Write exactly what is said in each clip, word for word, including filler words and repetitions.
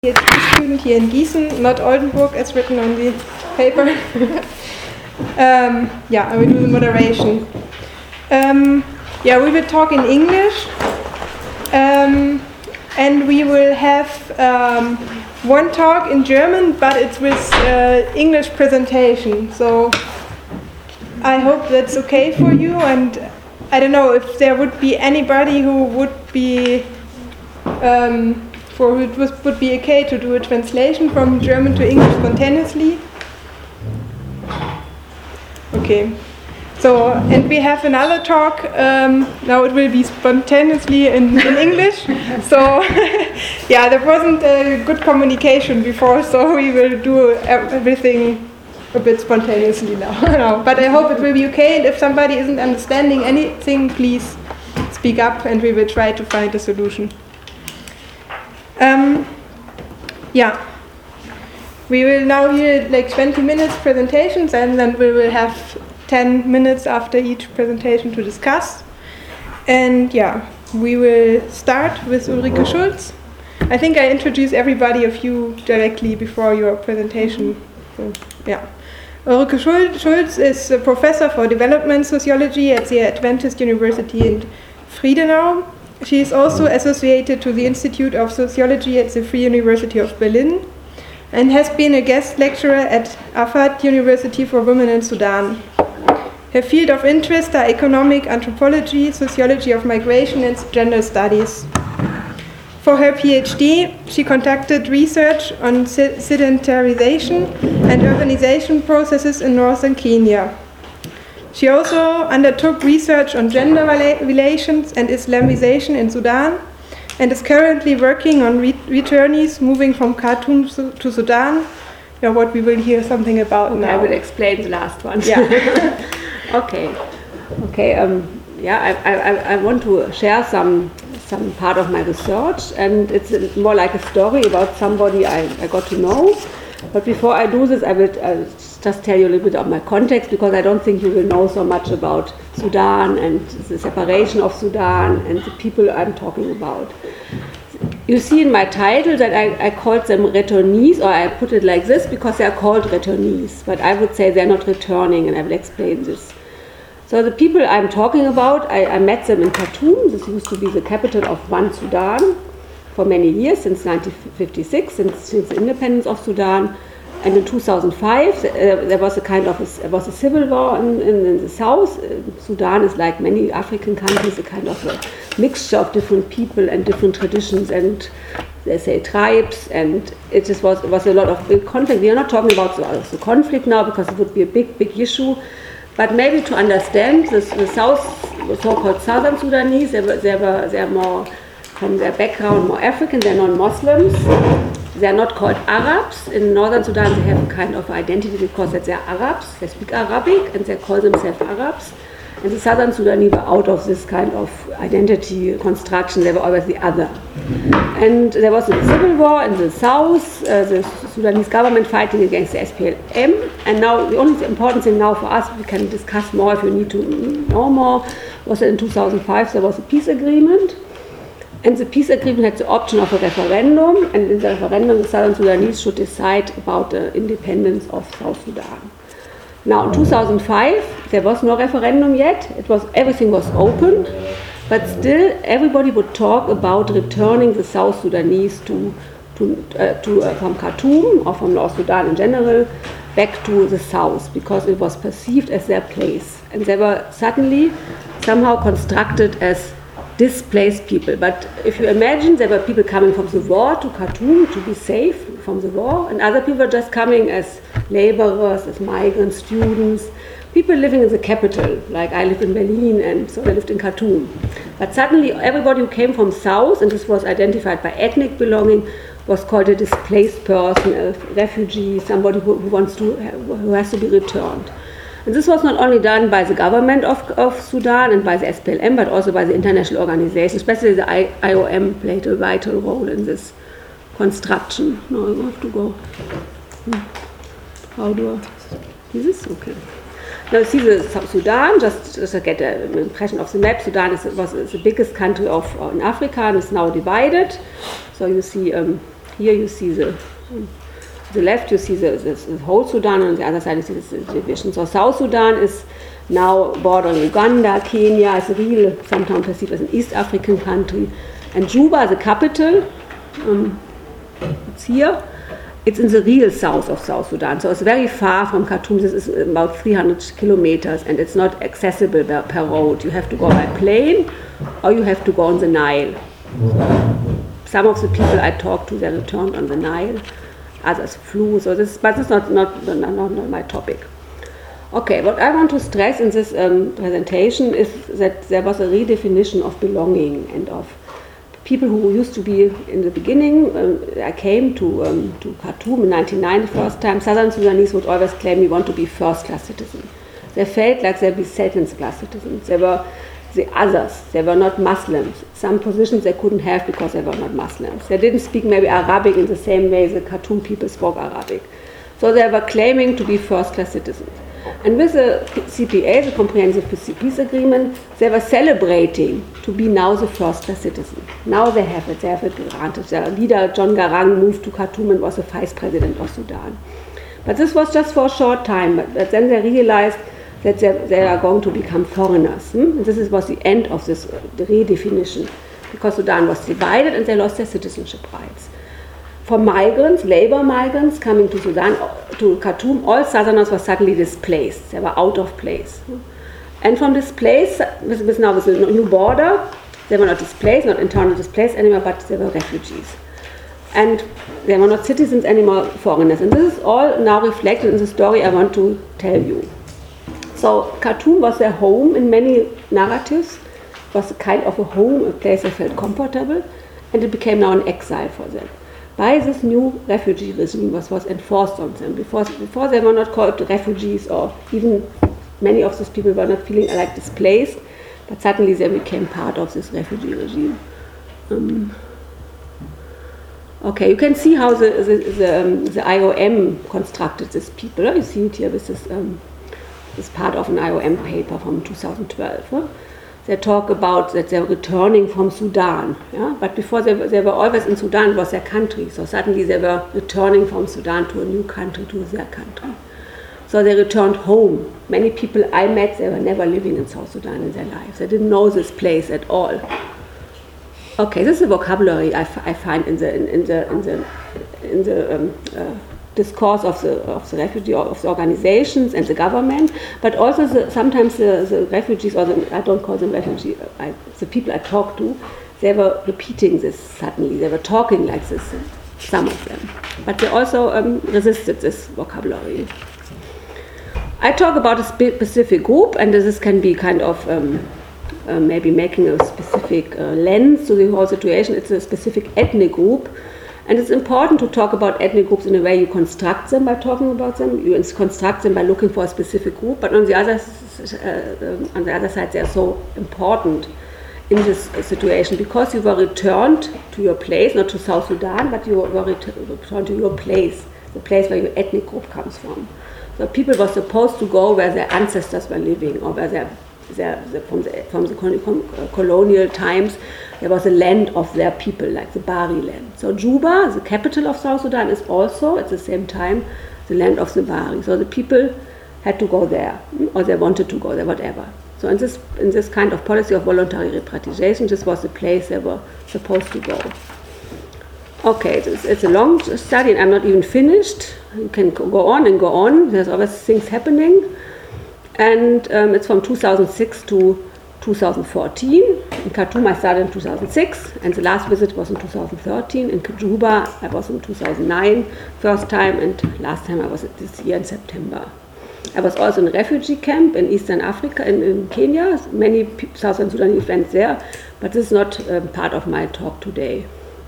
PhD student here in Gießen, not Oldenburg as written on the paper. um, yeah, I will do the moderation. Um, yeah, we will talk in English, um, and we will have um, one talk in German, but it's with uh, English presentation. So I hope that's okay for you, and I don't know if there would be anybody who would be um, for who it was, would be okay to do a translation from German to English spontaneously. Okay. So, and we have another talk, um, now it will be spontaneously in, in English. So, yeah, there wasn't a good communication before, so we will do everything a bit spontaneously now. No, but I hope it will be okay, and if somebody isn't understanding anything, please speak up and we will try to find a solution. Um, yeah. We will now hear like twenty minutes presentations, and then we will have ten minutes after each presentation to discuss. And yeah, we will start with Ulrike Schulz. I think I introduced everybody of you directly before your presentation. So, yeah. Ulrike Schulz is a professor for development sociology at the Adventist University in Friedenau. She is also associated to the Institute of Sociology at the Free University of Berlin, and has been a guest lecturer at Afad University for Women in Sudan. Her field of interest are economic anthropology, sociology of migration, and gender studies. For her PhD, she conducted research on sedentarization and urbanization processes in northern Kenya. She also undertook research on gender relations and Islamization in Sudan, and is currently working on re returnees moving from Khartoum to Sudan. Yeah, what we will hear something about okay, now. I will explain the last one. Yeah. okay. Okay. Um, yeah, I, I, I want to share some some part of my research, and it's more like a story about somebody I, I got to know. But before I do this, I will uh, just tell you a little bit of my context, because I don't think you will know so much about Sudan and the separation of Sudan and the people I'm talking about. You see in my title that I, I called them returnees, or I put it like this because they are called returnees, but I would say they're not returning, and I will explain this. So the people I'm talking about, I, I met them in Khartoum. This used to be the capital of One Sudan for many years, since nineteen fifty-six, since, since the independence of Sudan. And in two thousand five, uh, there was a kind of a, there was a civil war in, in, in the south. Uh, Sudan is, like many African countries, a kind of a mixture of different people and different traditions and, they say, tribes. And it just was, it was a lot of big conflict. We are not talking about the, the conflict now, because it would be a big, big issue. But maybe to understand this, the south, the so-called southern Sudanese, they were, they were, they are more, from their background, more African. They're non-Muslims. They are not called Arabs. In northern Sudan, they have a kind of identity because that they are Arabs. They speak Arabic and they call themselves Arabs. And the southern Sudanese were out of this kind of identity construction. They were always the other. And there was a civil war in the south, uh, the Sudanese government fighting against the S P L M. And now the only important thing now for us, we can discuss more if you need to know more, was that in two thousand five there was a peace agreement. And the peace agreement had the option of a referendum, and in the referendum the Southern Sudanese should decide about the independence of South Sudan. Now in two thousand five there was no referendum yet, it was, everything was open, but still everybody would talk about returning the South Sudanese to, to, uh, to uh, from Khartoum, or from North Sudan in general, back to the south, because it was perceived as their place. And they were suddenly somehow constructed as displaced people. But if you imagine, there were people coming from the war to Khartoum to be safe from the war, and other people were just coming as laborers, as migrants, students, people living in the capital, like I live in Berlin, and so I lived in Khartoum. But suddenly everybody who came from south, and this was identified by ethnic belonging, was called a displaced person, a refugee, somebody who, who wants to, who has to be returned. And this was not only done by the government of, of Sudan and by the S P L M, but also by the international organizations, especially the I O M played a vital role in this construction. No, I have to go. How do I? Is this? Okay. Now you see the South Sudan, just, just to get an impression of the map. Sudan is, was is the biggest country of uh, in Africa, and is now divided. So you see um, here you see the, on the left you see the, the, the whole Sudan, and on the other side you see the division. So South Sudan is now bordering Uganda, Kenya, is a real, sometimes perceived as an East African country. And Juba, the capital, um, it's here. It's in the real south of South Sudan, so it's very far from Khartoum. This is about three hundred kilometers, and it's not accessible by, per road. You have to go by plane, or you have to go on the Nile. Some of the people I talked to, they returned on the Nile. Others flew. So this, but it's not not, not not not my topic. Okay, what I want to stress in this um, presentation is that there was a redefinition of belonging and of people who used to be in the beginning. um, I came to, um, to Khartoum in nineteen ninety the first time. Southern Sudanese would always claim we want to be first-class citizens. They felt like they'd be second-class citizens. They were the others. They were not Muslims. Some positions they couldn't have because they were not Muslims. They didn't speak maybe Arabic in the same way the Khartoum people spoke Arabic. So they were claiming to be first-class citizens. And with the C P A, the Comprehensive Peace Agreement, they were celebrating to be now the first-class citizen. Now they have it, they have it granted. Their leader, John Garang, moved to Khartoum and was the vice president of Sudan. But this was just for a short time, but, but then they realized that they, they are going to become foreigners. Hmm? And this is, was the end of this uh, the redefinition, because Sudan was divided and they lost their citizenship rights. For migrants, labor migrants coming to Sudan, to Khartoum, all Southerners were suddenly displaced. They were out of place. And from this place, with, with now with a new border, they were not displaced, not internally displaced anymore, but they were refugees. And they were not citizens anymore, foreigners. And this is all now reflected in the story I want to tell you. So Khartoum was their home in many narratives. It was a kind of a home, a place they felt comfortable, and it became now an exile for them. By this new refugee regime was, was enforced on them. Before, before they were not called refugees, or even many of these people were not feeling like displaced, but suddenly they became part of this refugee regime. Um, okay, you can see how the, the, the, um, the I O M constructed these people. You see it here with this, um, this part of an I O M paper from two thousand twelve. Huh? They talk about that they're returning from Sudan, yeah? But before they were, they were always in Sudan, it was their country. So suddenly they were returning from Sudan to a new country, to their country. So they returned home. Many people I met, they were never living in South Sudan in their lives. They didn't know this place at all. Okay, this is the vocabulary I, f- I find in the in, in the in the in the um, uh, discourse of the of the refugee or of the organizations and the government, but also the, sometimes the, the refugees, or the, I don't call them refugees, I, the people I talk to, they were repeating this suddenly. They were talking like this, some of them, but they also um, resisted this vocabulary. I talk about a specific group, and this can be kind of um, uh, maybe making a specific uh, lens to the whole situation. It's a specific ethnic group. And it's important to talk about ethnic groups in a way you construct them by talking about them. You construct them by looking for a specific group. But on the other, uh, on the other side, they are so important in this situation because you were returned to your place, not to South Sudan, but you were returned to your place, the place where your ethnic group comes from. So people were supposed to go where their ancestors were living, or where their, their, their from the from the colonial times. There was a land of their people, like the Bari land. So Juba, the capital of South Sudan, is also at the same time the land of the Bari. So the people had to go there, or they wanted to go there, whatever. So in this in this kind of policy of voluntary repatriation, this was the place they were supposed to go. Okay, it's, it's a long study, and I'm not even finished. You can go on and go on. There's always things happening, and um, it's from two thousand six to two thousand fourteen. In Khartoum I started in two thousand six, and the last visit was in two thousand thirteen. In Juba I was in two thousand nine, first time, and last time I was this year in September. I was also in a refugee camp in Eastern Africa, in, in Kenya. Many Southern Sudanese went there, but this is not um, part of my talk today.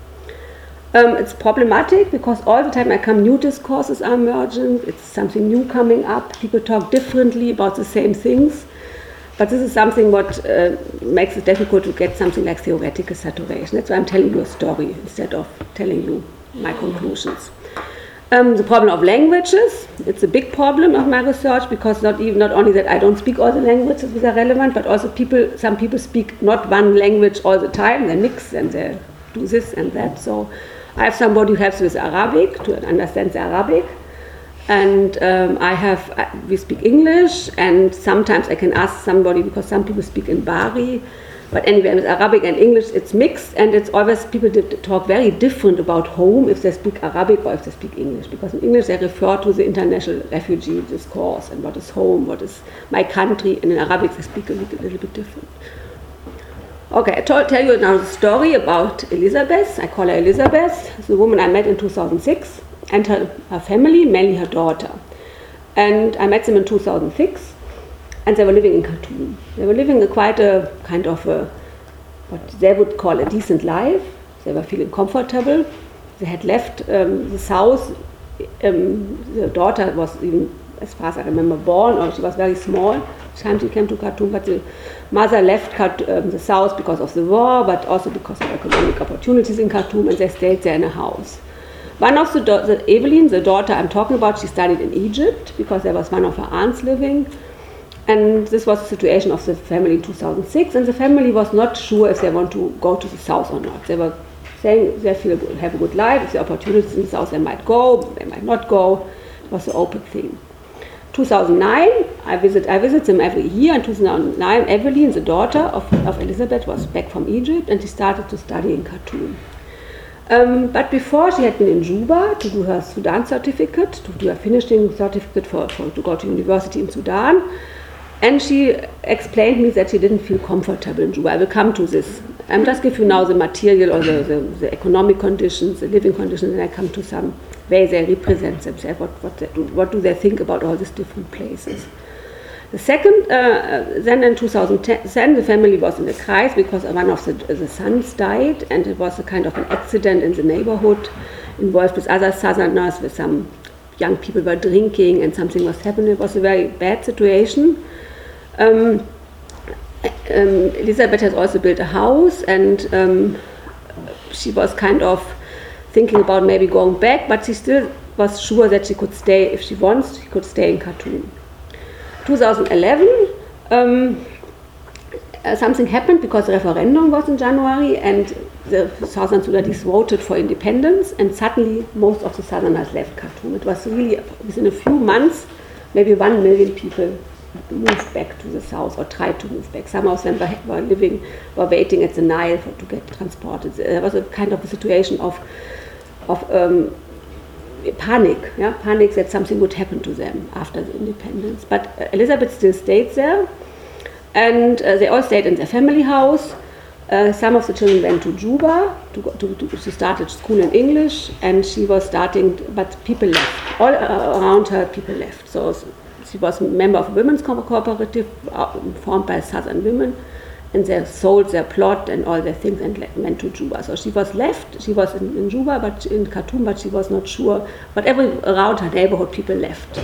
Um, it's problematic because all the time I come, new discourses are emerging, it's something new coming up, people talk differently about the same things. But this is something what uh, makes it difficult to get something like theoretical saturation. That's why I'm telling you a story instead of telling you my conclusions. Um, the problem of languages, it's a big problem of my research because not even not only that I don't speak all the languages that are relevant, but also people, some people speak not one language all the time. They mix and they do this and that. So I have somebody who helps with Arabic, to understand the Arabic. And um, I have, uh, we speak English, and sometimes I can ask somebody, because some people speak in Bari. But anyway, with Arabic and English, it's mixed, and it's always people talk very different about home if they speak Arabic or if they speak English. Because in English they refer to the international refugee discourse and what is home, what is my country, and in Arabic they speak a little, a little bit different. Okay, I told, tell you now the story about Elizabeth. I call her Elizabeth, the woman I met in two thousand six, and her, her family, mainly her daughter. And I met them in two thousand six. And they were living in Khartoum. They were living a quite a kind of a, what they would call a decent life. They were feeling comfortable. They had left um, the south. Um, the daughter was even, as far as I remember, born, or she was very small. The time she came to Khartoum, but the mother left Khartoum, um, the south because of the war, but also because of economic opportunities in Khartoum, and they stayed there in a house. One of the, da- the Evelyn, the daughter I'm talking about, she studied in Egypt because there was one of her aunts living. And this was the situation of the family in two thousand six, and the family was not sure if they want to go to the south or not. They were saying they feel good, have a good life, if the opportunities in the south they might go, they might not go. It was an open thing. two thousand nine, I visit I visit them every year. In two thousand nine, Evelyn, the daughter of, of Elizabeth, was back from Egypt, and she started to study in Khartoum. Um, but before, she had been in Juba to do her Sudan certificate, to do her finishing certificate for, for to go to university in Sudan. And she explained me that she didn't feel comfortable in Juba. I will come to this. I'm just giving you now the material or the, the, the economic conditions, the living conditions, and I come to some way they represent themselves, what, what, they do, what do they think about all these different places. The second, uh, then in two thousand ten, the family was in a crisis because one of the, the sons died, and it was a kind of an accident in the neighborhood involved with other southerners, with some young people were drinking and something was happening. It was a very bad situation. Um, um, Elizabeth has also built a house, and um, she was kind of thinking about maybe going back, but she still was sure that she could stay, if she wants, she could stay in Khartoum. twenty eleven, um, uh, something happened because the referendum was in January, and the Southern Sudanese voted for independence, and suddenly most of the Southerners left Khartoum. It was really, within a few months, maybe one million people moved back to the south or tried to move back. Some of them were, were living, were waiting at the Nile for, to get transported. There was a kind of a situation of, of um, panic, yeah, panic that something would happen to them after the independence. But uh, Elizabeth still stayed there, and uh, they all stayed in their family house. Uh, some of the children went to Juba to, go, to, to she started school in English, and she was starting, but people left. All uh, around her, people left. So she was a member of a women's cooperative uh, formed by Southern women, and they sold their plot and all their things and went to Juba. So she was left. She was in, in Juba, but in Khartoum, but she was not sure. But every around her neighborhood, people left.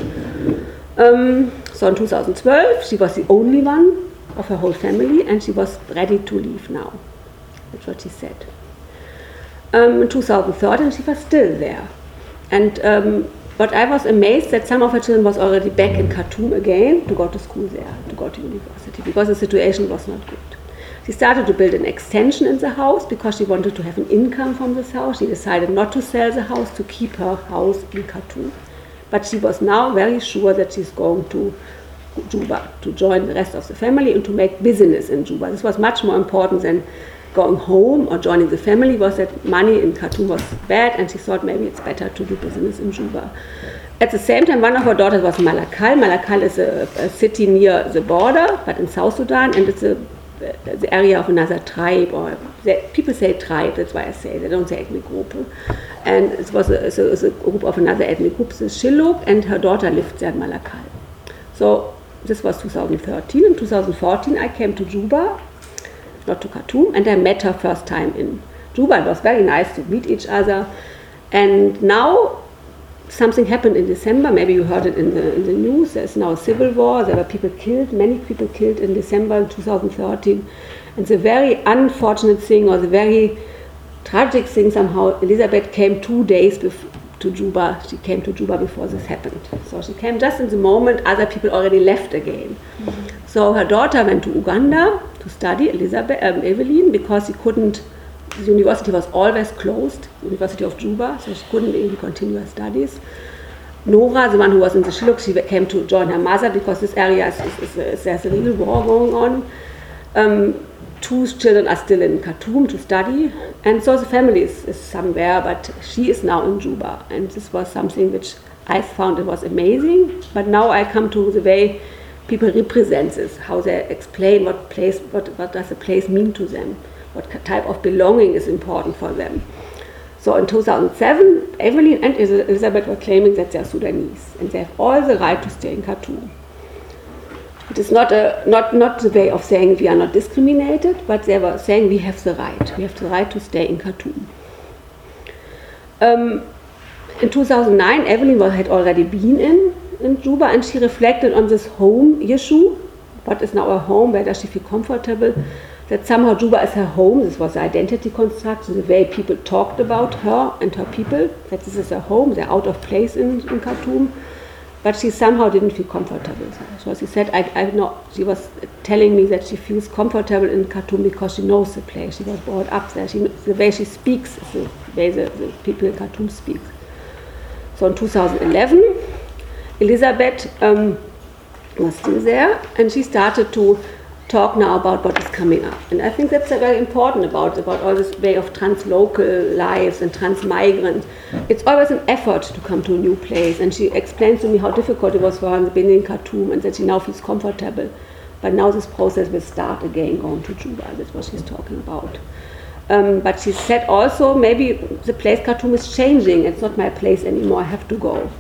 Um, so in two thousand twelve, she was the only one of her whole family, and she was ready to leave now. That's what she said. Um, in two thousand thirteen, she was still there. And um, but I was amazed that some of her children was already back in Khartoum again to go to school there, to go to university, because the situation was not good. She started to build an extension in the house because she wanted to have an income from this house. She decided not to sell the house, to keep her house in Khartoum. But she was now very sure that she's going to Juba to join the rest of the family and to make business in Juba. This was much more important than going home or joining the family, was that money in Khartoum was bad, and she thought maybe it's better to do business in Juba. At the same time, one of her daughters was Malakal. Malakal is a, a city near the border, but in South Sudan, and it's a, the area of another tribe, or they, people say tribe, that's why I say, they don't say ethnic group. And it was a, it's a, it's a group of another ethnic group, the Shilluk, and her daughter lived there in Malakal. So this was two thousand thirteen. In two thousand fourteen, I came to Juba, not to Khartoum, and I met her first time in Juba. It was very nice to meet each other. And now something happened in December. Maybe you heard it in the, in the news. There's now a civil war. There were people killed, many people killed in December two thousand thirteen. And the very unfortunate thing, or the very tragic thing somehow, Elizabeth came two days before to Juba. She came to Juba before this happened. So she came just in the moment other people already left again. Mm-hmm. So her daughter went to Uganda to study, Elizabeth, um, Evelyn, because she couldn't the university was always closed, University of Juba, so she couldn't really continue her studies. Nora, the one who was in the Shilluk, she came to join her mother because this area is, is, is, is there's a little war going on. Um, two children are still in Khartoum to study, and so the family is, is somewhere, but she is now in Juba, and this was something which I found it was amazing. But now I come to the way people represent this, how they explain what place, what, what does a place mean to them, what type of belonging is important for them. So in two thousand seven, Evelyn and Elizabeth were claiming that they are Sudanese and they have all the right to stay in Khartoum. It is not, a, not, not the way of saying we are not discriminated, but they were saying we have the right. We have the right to stay in Khartoum. Um, in two thousand nine, Evelyn had already been in, in Juba, and she reflected on this home issue. What is now a home? Where does she feel comfortable? That somehow Juba is her home. This was the identity construction, the way people talked about her and her people, that this is her home, they're out of place in, in Khartoum. But she somehow didn't feel comfortable. So she said, I, I know, she was telling me that she feels comfortable in Khartoum because she knows the place. She was brought up there. She, the way she speaks is the way the, the people in Khartoum speak. So in two thousand eleven, Elizabeth um, was still there, and she started to talk now about what is coming up. And I think that's very important about, about all this way of translocal lives and transmigrants. It's always an effort to come to a new place. And she explains to me how difficult it was for her in the beginning in Khartoum, and that she now feels comfortable. But now this process will start again going to Juba. That's what she's talking about. Um, but she said also, maybe the place Khartoum is changing. It's not my place anymore. I have to go.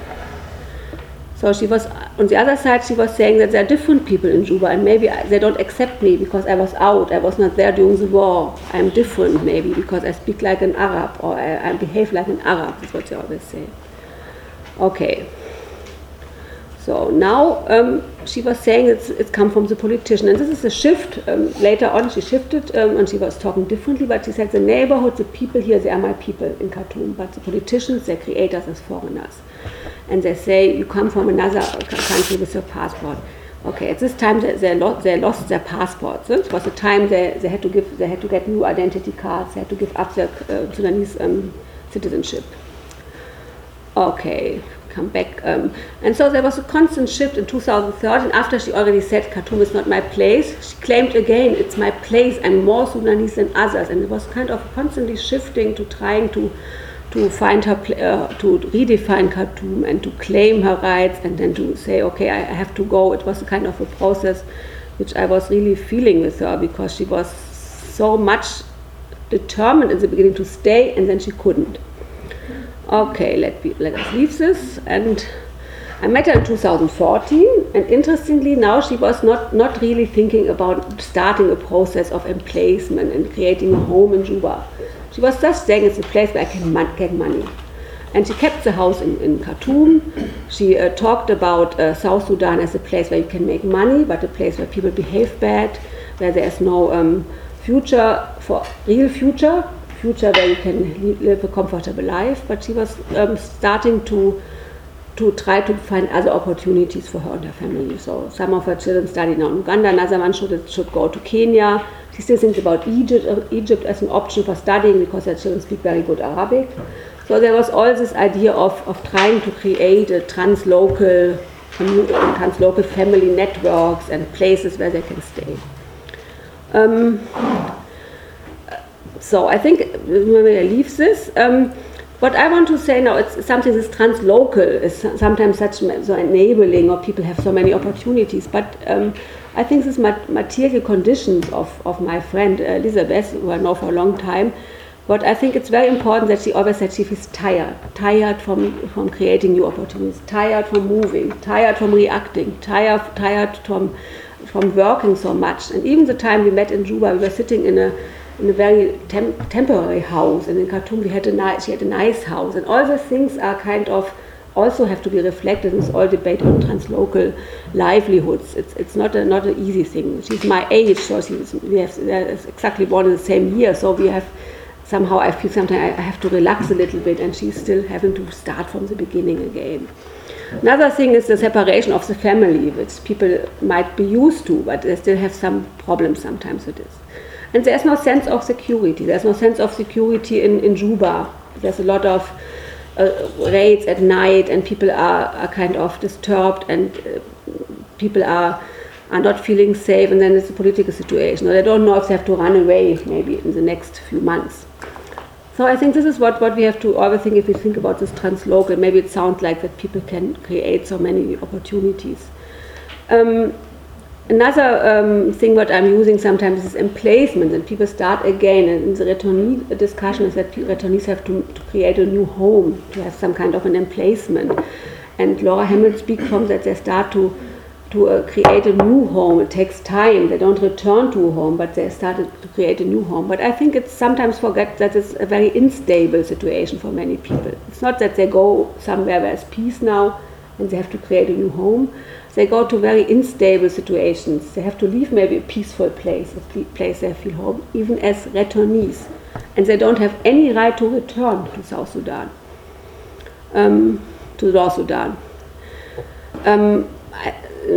So she was, on the other side, she was saying that there are different people in Juba, and maybe I, they don't accept me because I was out, I was not there during the war. I'm different maybe because I speak like an Arab, or I, I behave like an Arab, that's what they always say. Okay. So now um, she was saying it's, it's come from the politician, and this is a shift. Um, later on she shifted um, and she was talking differently, but she said the neighborhood, the people here, they are my people in Khartoum, but the politicians, they create us as foreigners. And they say, you come from another country with your passport. Okay, at this time they, they, lost, they lost their passports. It was the time they, they had to give, they had to get new identity cards, they had to give up their uh, Sudanese um, citizenship. Okay, come back. Um, and so there was a constant shift in two thousand thirteen, after she already said Khartoum is not my place, she claimed again, it's my place, I'm more Sudanese than others. And it was kind of constantly shifting to trying to to find her, uh, to redefine Khartoum and to claim her rights, and then to say, okay, I have to go. It was a kind of a process which I was really feeling with her, because she was so much determined in the beginning to stay, and then she couldn't. Okay, let, be, let us leave this. And I met her in two thousand fourteen, and interestingly now she was not, not really thinking about starting a process of emplacement and creating a home in Juba. She was just saying it's a place where I can man- get money. And she kept the house in, in Khartoum. She uh, talked about uh, South Sudan as a place where you can make money, but a place where people behave bad, where there is no um, future, for real future, future where you can li- live a comfortable life. But she was um, starting to to try to find other opportunities for her and her family. So some of her children study now in Uganda, another one should, should go to Kenya. She still thinks about Egypt, uh, Egypt as an option for studying because her children speak very good Arabic. So there was all this idea of, of trying to create a translocal, translocal family networks and places where they can stay. Um, so I think when I leave this, um, what I want to say now, it's something that's translocal, is sometimes such so enabling, or people have so many opportunities, but um, I think these material conditions of, of my friend Elizabeth, who I know for a long time, but I think it's very important that she always said she feels tired, tired from, from creating new opportunities, tired from moving, tired from reacting, tired, tired from, from working so much. And even the time we met in Juba, we were sitting in a in a very tem- temporary house, and in Khartoum we had a nice, she had a nice house, and all those things are kind of also have to be reflected in this all debate on translocal livelihoods. It's it's not a not an easy thing. She's my age, so she's we have exactly born in the same year, so we have somehow I feel sometimes I have to relax a little bit, and she's still having to start from the beginning again. Another thing is the separation of the family, which people might be used to, but they still have some problems sometimes with this. And there's no sense of security. There's no sense of security in, in Juba. There's a lot of uh, raids at night, and people are, are kind of disturbed, and uh, people are are not feeling safe, and then it's a political situation. Or they don't know if they have to run away maybe in the next few months. So I think this is what, what we have to always think if we think about this translocal. Maybe it sounds like that people can create so many opportunities. Um, another um, thing what I'm using sometimes is emplacement, and people start again. And in the returnee discussion is that returnees have to, to create a new home, to have some kind of an emplacement. And Laura Hamill speaks from that they start to to uh, create a new home. It takes time. They don't return to a home, but they started to create a new home. But I think it's sometimes forget that it's a very unstable situation for many people. It's not that they go somewhere where there's peace now and they have to create a new home. They go to very unstable situations. They have to leave maybe a peaceful place, a place they feel home, even as returnees. And they don't have any right to return to South Sudan, um, to North Sudan. Um, I,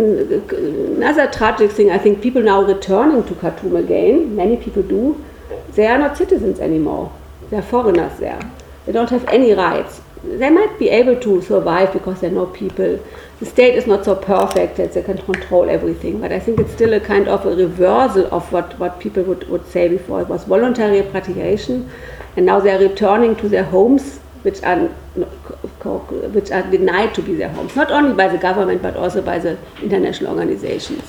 Another tragic thing, I think people now returning to Khartoum again, many people do, they are not citizens anymore. They are foreigners there. They don't have any rights. They might be able to survive because they know people. The state is not so perfect that they can control everything, but I think it's still a kind of a reversal of what, what people would, would say before. It was voluntary repatriation, and now they are returning to their homes, which are which are denied to be their homes, not only by the government but also by the international organizations.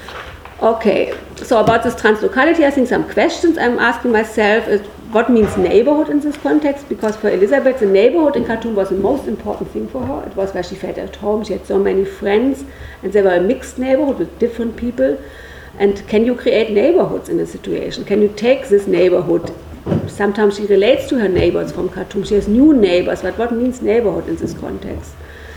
Okay, so about this translocality, I think some questions I'm asking myself is what means neighborhood in this context, because for Elisabeth the neighborhood in Khartoum was the most important thing for her. It was where she felt at home, she had so many friends, and they were a mixed neighborhood with different people. And can you create neighborhoods in a situation? Can you take this neighborhood? Sometimes she relates to her neighbors from Khartoum. She has new neighbors, but what means neighborhood in this context?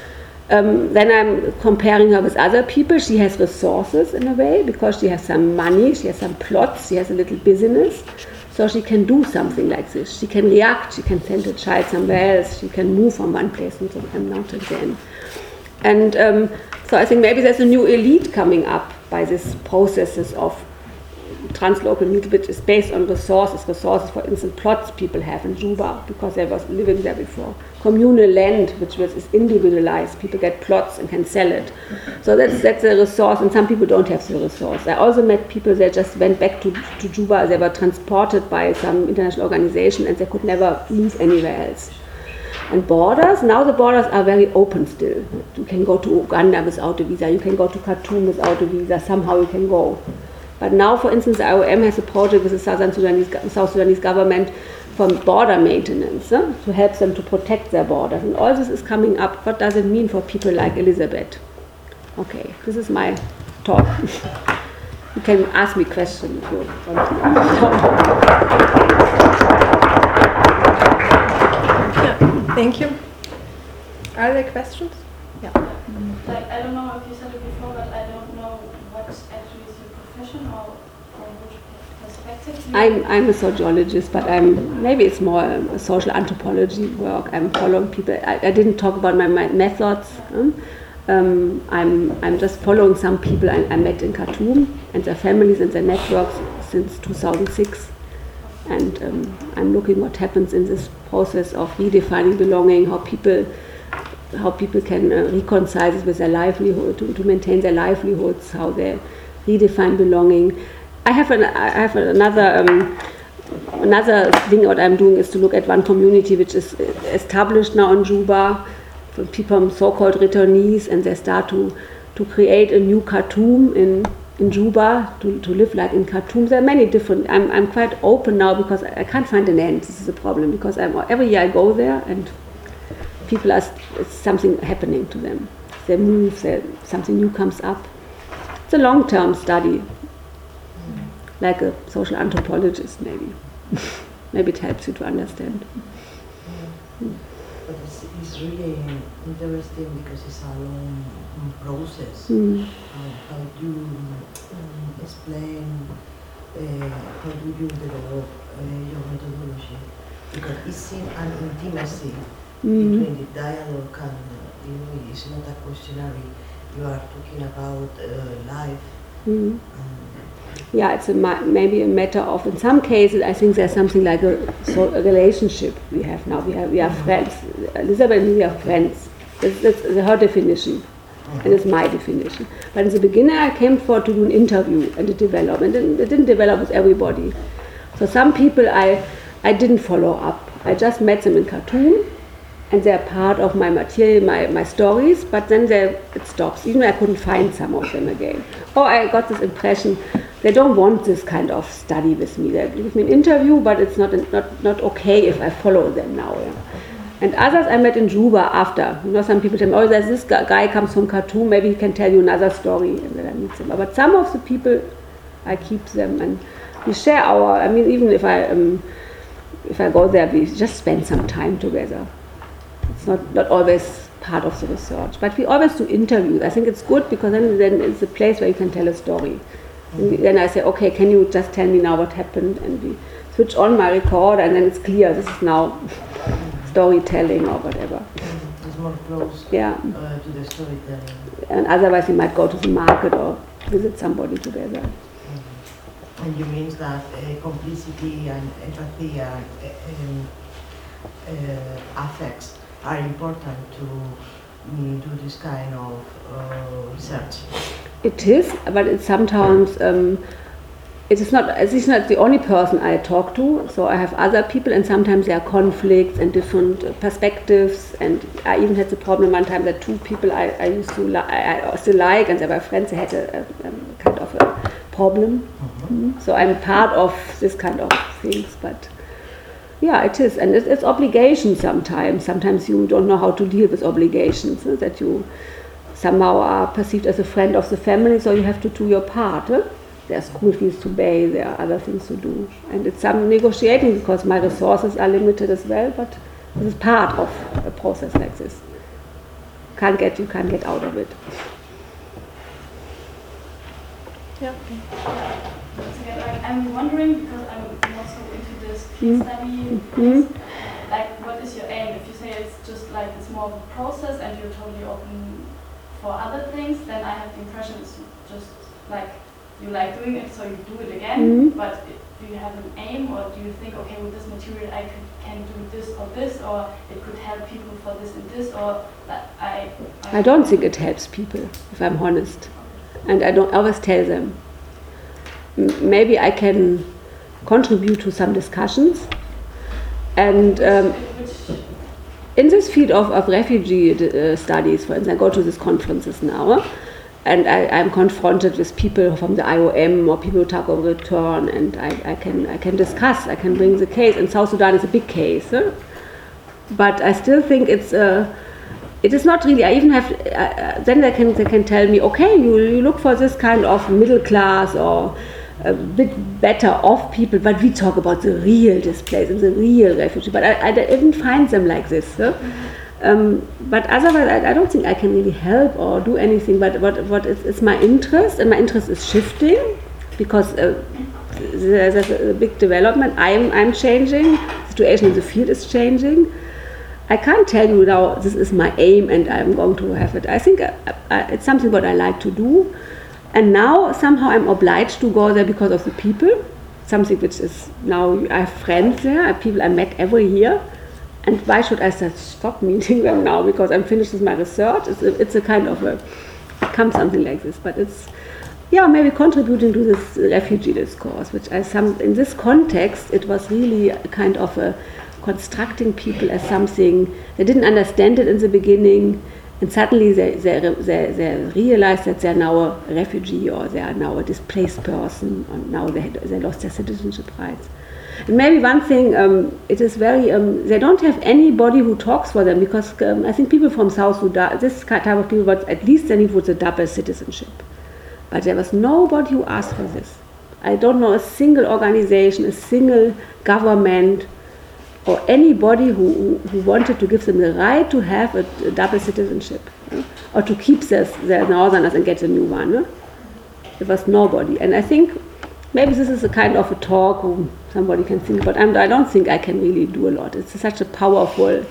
Um, then I'm comparing her with other people. She has resources in a way because she has some money, she has some plots, she has a little business. So she can do something like this. She can react, she can send a child somewhere else, she can move from one place and not again. And um, so I think maybe there's a new elite coming up by these processes of translocal meat, which is based on resources. Resources, for instance, plots people have in Juba because they were living there before. Communal land, which was is individualized. People get plots and can sell it. So that's that's a resource, and some people don't have the resource. I also met people that just went back to, to Juba. They were transported by some international organization and they could never move anywhere else. And borders, now the borders are very open still. You can go to Uganda without a visa. You can go to Khartoum without a visa. Somehow you can go. But now, for instance, the I O M has a project with the Southern Sudanese, South Sudanese government for border maintenance, huh, to help them to protect their borders. And all this is coming up. What does it mean for people like Elisabeth? Okay, this is my talk. You can ask me questions if you want to. Yeah, thank you. Are there questions? Yeah. Like, I don't know if you said it before, but I don't know what actually is your profession or from which perspective. I'm, I'm a sociologist, but I'm maybe it's more a social anthropology work. I'm following people. I, I didn't talk about my, my methods. Um, um, I'm I'm just following some people I, I met in Khartoum and their families and their networks since two thousand six, and um, I'm looking what happens in this process of redefining belonging, how people. how people can uh, reconcile this with their livelihood, to, to maintain their livelihoods, how they redefine belonging. I have an, I have another um, another thing. What I'm doing is to look at one community which is established now in Juba, for people so-called returnees, and they start to to create a new Khartoum in in Juba to, to live like in Khartoum. There are many different. I'm I'm quite open now because I can't find an end. This is a problem because I'm, every year I go there and. People are, it's something happening to them. They move, they, something new comes up. It's a long-term study, mm. like a social anthropologist maybe. Maybe it helps you to understand. Mm. Mm. But it's, it's really interesting because it's a long process. Mm. Uh, how do you um, explain, uh, how do you develop uh, your methodology? Because it's in an intimacy. Mm-hmm. Between the dialogue and, uh, you know, it's not a questionnaire. You are talking about uh, life Mm. Yeah, it's a, maybe a matter of, in some cases, I think there's something like a, so a relationship we have now. We have we are friends. Elizabeth and me are friends. That's, that's her definition, and it's my definition. But in the beginning, I came for to do an interview and it developed, and it, it didn't develop with everybody. So some people I I didn't follow up. I just met them in Khartoum, and they're part of my material, my, my stories. But then they, it stops. Even I couldn't find some of them again. Or I got this impression. They don't want this kind of study with me. They give me an interview, but it's not not not okay if I follow them now. Yeah. And others I met in Juba after. You know, some people tell me, oh, there's this guy comes from Khartoum, maybe he can tell you another story, and then I meet them. But some of the people, I keep them, and we share our. I mean, even if I um, if I go there, we just spend some time together. It's not not always part of the research, but we always do interviews. I think it's good because then then it's a place where you can tell a story. Mm-hmm. Then I say, okay, can you just tell me now what happened? And we switch on my recorder, and then it's clear this is now storytelling or whatever. Mm-hmm. It's more close yeah. uh, to the storytelling. And otherwise, we might go to the market or visit somebody together. Mm-hmm. And you mean that uh, complicity and empathy and uh, um, uh, affects are important to um, do this kind of uh, research? It is, but it's sometimes um, it is not. It's not the only person I talk to. So I have other people, and sometimes there are conflicts and different uh, perspectives. And I even had the problem one time that two people I, I used to li- I, I still like, and they were friends. They had a, a, a kind of a problem. Mm-hmm. Mm-hmm. So I'm part of this kind of things, but. Yeah, it is, and it's, it's obligation sometimes. Sometimes you don't know how to deal with obligations, eh? That you somehow are perceived as a friend of the family, so you have to do your part. Eh? There are school fees to pay, there are other things to do. And it's some negotiating because my resources are limited as well, but this is part of a process like this. Can't get, you can't get out of it. Yeah. I'm wondering, because I'm also into this field Mm. study, Mm. like what is your aim? If you say it's just like it's more of a process and you're totally open for other things, then I have the impression it's just like you like doing it, so you do it again. Mm. But it, do you have an aim, or do you think, okay, with this material I could, can do this or this, or it could help people for this and this, or that I, I... I don't think it helps people, if I'm honest. And I don't always tell them. M- maybe I can contribute to some discussions. And um, Which, in this field of, of refugee uh, studies, for instance, I go to these conferences now, eh? And I, I'm confronted with people from the I O M or people who talk of return, and I, I can I can discuss, I can bring the case. And South Sudan is a big case, eh? But I still think it's uh, it is not really. I even have uh, then they can they can tell me, okay, you, you look for this kind of middle class or a bit better off people, but we talk about the real displaced and the real refugee. But I, I didn't find them like this. Eh? Um, but otherwise, I, I don't think I can really help or do anything. But what what is, is my interest, and my interest is shifting because uh, there's a big development. I'm I'm changing. The situation in the field is changing. I can't tell you now. This is my aim, and I'm going to have it. I think I, I, it's something what I like to do, and now somehow I'm obliged to go there because of the people. Something which is now I have friends there, I have people I met every year. And why should I stop meeting them now? Because I'm finished with my research. It's a, it's a kind of a, it comes something like this. But it's, yeah, maybe contributing to this refugee discourse, which I some in this context, it was really a kind of a constructing people as something, they didn't understand it in the beginning, and suddenly they, they, they, they realized that they're now a refugee or they are now a displaced person, and now they, they lost their citizenship rights. And maybe one thing, um, it is very, um, they don't have anybody who talks for them, because um, I think people from South Sudan, this type of people, but at least they need with a double citizenship. But there was nobody who asked for this. I don't know a single organization, a single government, or anybody who, who, who wanted to give them the right to have a, a double citizenship, uh, or to keep their, their northerners and get a new one. Uh. There was nobody. And I think maybe this is a kind of a talk who somebody can think about. I'm, I don't think I can really do a lot. It's such a powerful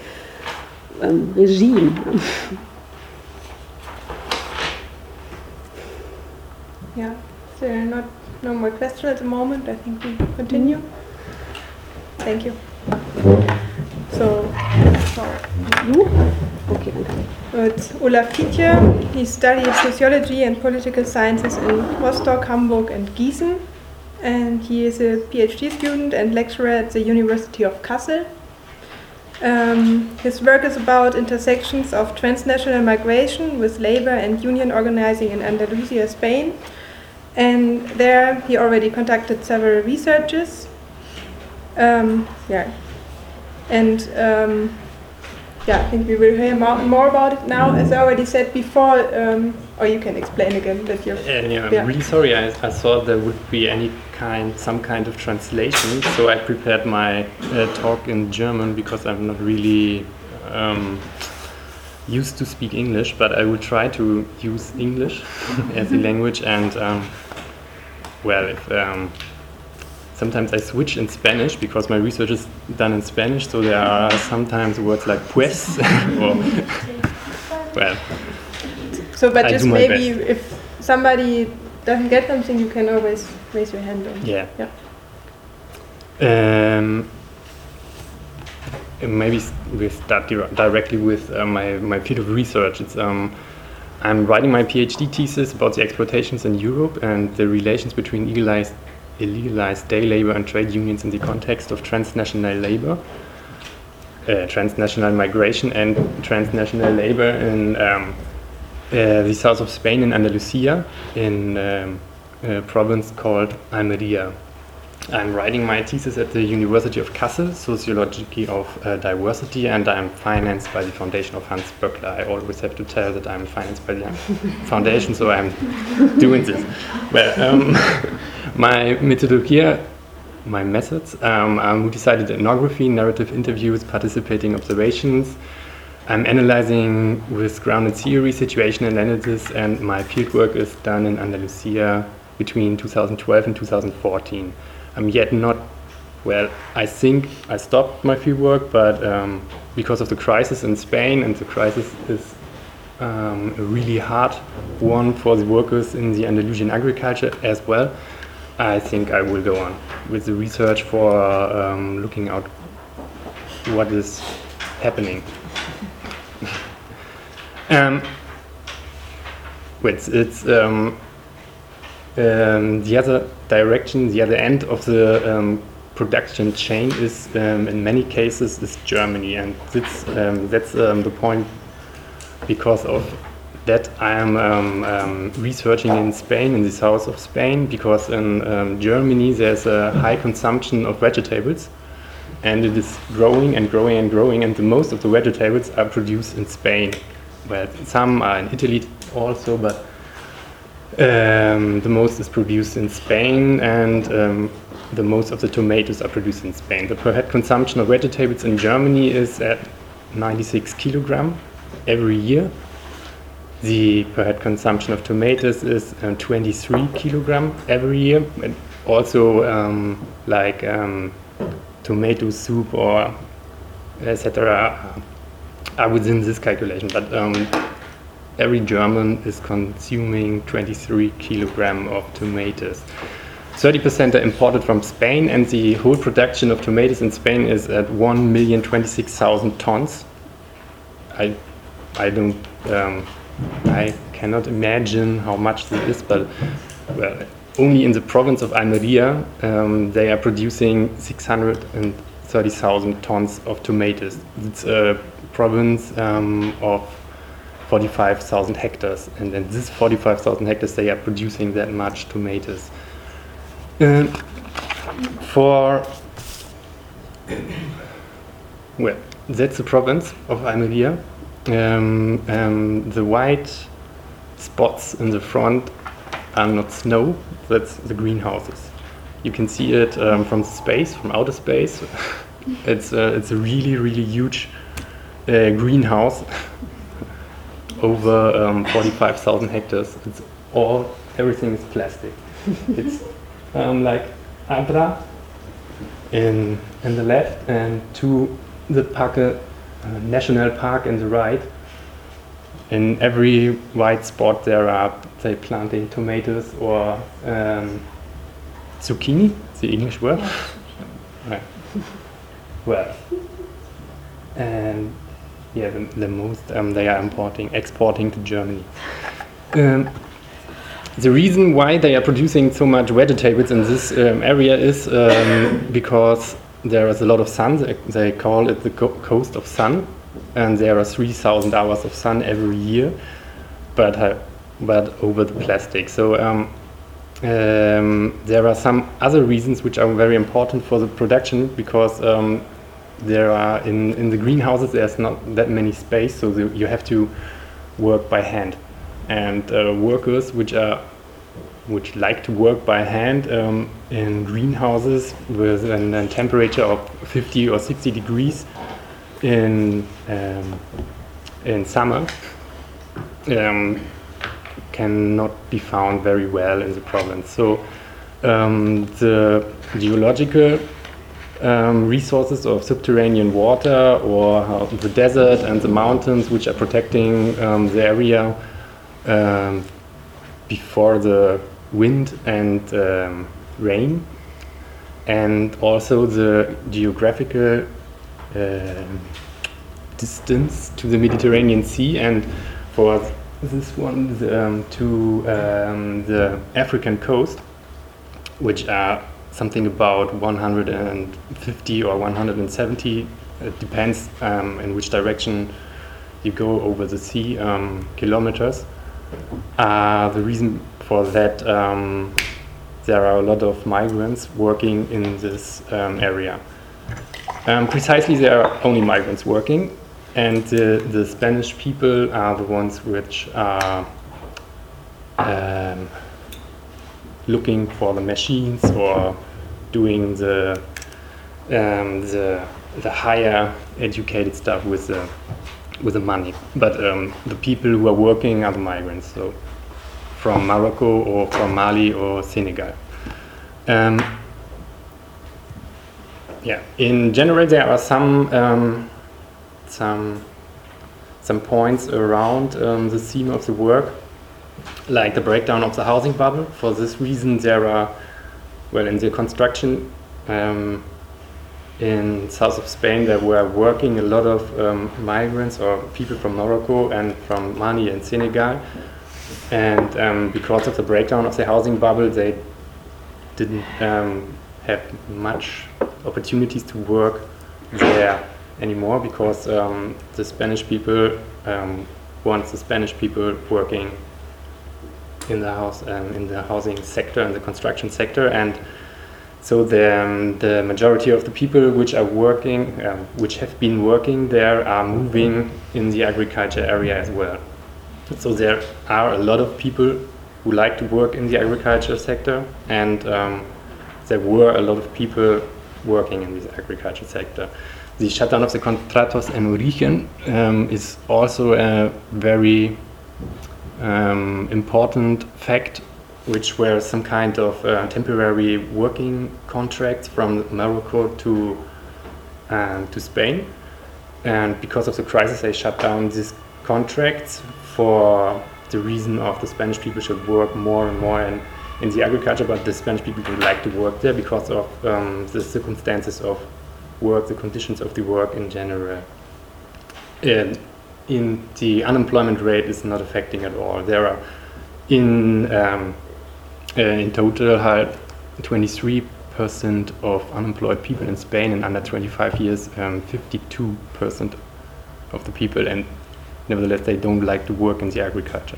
um, regime. Yeah. there are not no more questions at the moment, I think we continue. Thank you. So, so You? Okay, danke. it's Olaf Fietje. He studied sociology and political sciences in Rostock, Hamburg, and Gießen. And he is a PhD student and lecturer at the University of Kassel. Um, his work is about intersections of transnational migration with labor and union organizing in Andalusia, Spain. And there he already conducted several researches. Um, yeah. And um, yeah, I think we will hear more, more about it now. As I already said before, um, or you can explain again that you're. Uh, yeah, I'm yeah. really sorry. I, I thought there would be any kind, some kind of translation. So I prepared my uh, talk in German because I'm not really um, used to speak English. But I will try to use English as a language. And um, well, if, um, sometimes I switch in Spanish because my research is done in Spanish. So there are sometimes words like pues or well. So, but I just do my maybe best. if somebody doesn't get something, you can always raise your hand. And Yeah. yeah. Um, maybe s- we start dir- directly with uh, my, my field of research. It's um, I'm writing my PhD thesis about the exploitations in Europe and the relations between illegalized, illegalized day labor and trade unions in the context of transnational labor, uh, transnational migration and transnational labor in um, uh, the south of Spain in Andalusia, in um, a province called Almeria. I'm writing my thesis at the University of Kassel, Sociology of uh, Diversity, and I'm financed by the foundation of Hans Böckler. I always have to tell that I'm financed by the foundation, so I'm doing this. Well, um, my methodology, my methods um, are multi-sided ethnography, narrative interviews, participating observations. I'm analyzing with grounded theory, situation analysis, and my fieldwork is done in Andalusia between two thousand twelve and two thousand fourteen. I'm yet not, well, I think I stopped my fieldwork, but um, because of the crisis in Spain, and the crisis is um, a really hard one for the workers in the Andalusian agriculture as well, I think I will go on with the research for um, looking out what is happening. um, it's, it's um, Um, the other direction, the other end of the um, production chain is, um, in many cases, is Germany, and that's, um, that's um, the point. Because of that, I am um, um, researching in Spain, in the south of Spain, because in um, Germany there's a high consumption of vegetables, and it is growing and growing and growing, and the most of the vegetables are produced in Spain. Well, some are in Italy also, but Um, the most is produced in Spain, and um, the most of the tomatoes are produced in Spain. The per head consumption of vegetables in Germany is at ninety-six kilogram every year. The per head consumption of tomatoes is um, twenty-three kilogram every year. And also, um, like um, tomato soup or et cetera are within this calculation. But um, every German is consuming twenty-three kilogram of tomatoes. thirty percent are imported from Spain, and the whole production of tomatoes in Spain is at one million twenty-six thousand tons. I, I don't, um, I cannot imagine how much this is, but well, only in the province of Almeria, um, they are producing six hundred thirty thousand tons of tomatoes. It's a province um, of forty-five thousand hectares, and in this forty-five thousand hectares they are producing that much tomatoes. Uh, for well, that's the province of Almeria. Um, um, the white spots in the front are not snow, that's the greenhouses. You can see it um, from space, from outer space. it's, uh, it's a really, really huge uh, greenhouse. Over um, forty-five thousand hectares. It's all, everything is plastic. It's um, like Abra in in the left, and to the Parque uh, National Park in the right. in every white spot there are, say, planting tomatoes or um, zucchini, the English word. Yeah. Right. Well, and yeah, the, the most um, they are importing, exporting to Germany. Um, the reason why they are producing so much vegetables in this um, area is um, because there is a lot of sun. They, they call it the co coast of sun, and there are three thousand hours of sun every year, but uh, but over the plastic. So. Um, Um, there are some other reasons which are very important for the production, because um, there are in, in the greenhouses there's not that many space, so the, you have to work by hand, and uh, workers which are which like to work by hand um, in greenhouses with an, a temperature of fifty or sixty degrees in um, in summer. Um, cannot be found very well in the province. So um, the geological um, resources of subterranean water, or uh, the desert and the mountains which are protecting um, the area um, before the wind and um, rain, and also the geographical uh, distance to the Mediterranean Sea, and for this one the, um, to um, the African coast, which are something about one hundred fifty or one hundred seventy, it depends um, in which direction you go over the sea, um, kilometers. Uh, the reason for that, um, there are a lot of migrants working in this um, area. Um, precisely, there are only migrants working, and the, the Spanish people are the ones which are um, looking for the machines or doing the um, the the higher educated stuff with the with the money. But um, the people who are working are the migrants, so from Morocco or from Mali or Senegal. Um, yeah, in general there are some. Um, some some points around um, the theme of the work, like the breakdown of the housing bubble. For this reason there are, well, in the construction um, in south of Spain there were working a lot of um, migrants or people from Morocco and from Mali and Senegal, and um, because of the breakdown of the housing bubble they didn't um, have much opportunities to work there anymore, because um, the Spanish people um, want the Spanish people working in the house um, in the housing sector and the construction sector, and so the um, the majority of the people which are working, um, which have been working there, are moving in the agriculture area as well. So there are a lot of people who like to work in the agriculture sector, and um, there were a lot of people working in the agriculture sector. The shutdown of the contratos en origen um, is also a very um, important fact, which were some kind of uh, temporary working contracts from Morocco to um, to Spain, and because of the crisis they shut down these contracts for the reason of the Spanish people should work more and more in, in the agriculture, but the Spanish people would like to work there because of um, the circumstances of work, the conditions of the work in general. And in the unemployment rate is not affecting at all. There are in um, uh, in total twenty-three percent of unemployed people in Spain, and under twenty-five years um, fifty-two percent of the people, and nevertheless they don't like to work in the agriculture.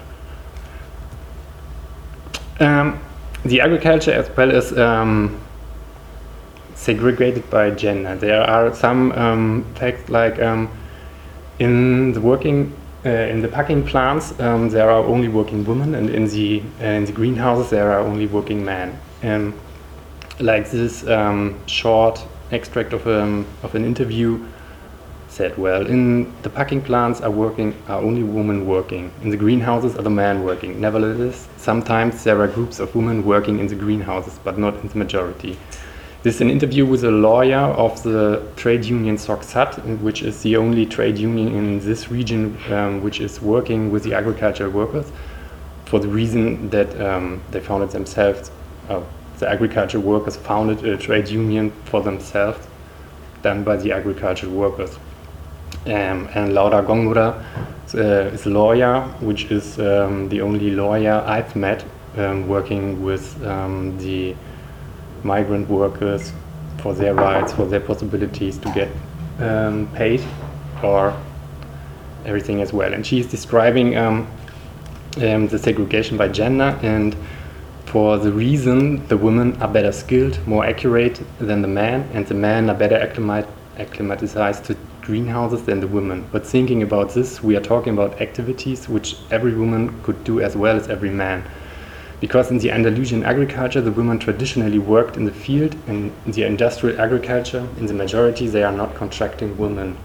Um, the agriculture as well as um, segregated by gender. There are some um, facts like um, in the working, uh, in the packing plants, um, there are only working women, and in the uh, in the greenhouses there are only working men. Um, like this um, short extract of um, of an interview said, well, in the packing plants are working are only women working. In the greenhouses are the men working. Nevertheless, sometimes there are groups of women working in the greenhouses, but not in the majority. This is an interview with a lawyer of the trade union Soxat, which is the only trade union in this region um, which is working with the agricultural workers, for the reason that um, they founded themselves, uh, the agricultural workers founded a trade union for themselves, done by the agricultural workers. Um, and Laura Gongora uh, is a lawyer, which is um, the only lawyer I've met um, working with um, the migrant workers for their rights, for their possibilities to get um, paid or everything as well. And she is describing um, um, the segregation by gender, and for the reason the women are better skilled, more accurate than the men, and the men are better acclimat acclimatized to greenhouses than the women. But thinking about this, we are talking about activities which every woman could do as well as every man. Because in the Andalusian agriculture, the women traditionally worked in the field, and in the industrial agriculture, in the majority, they are not contracting women.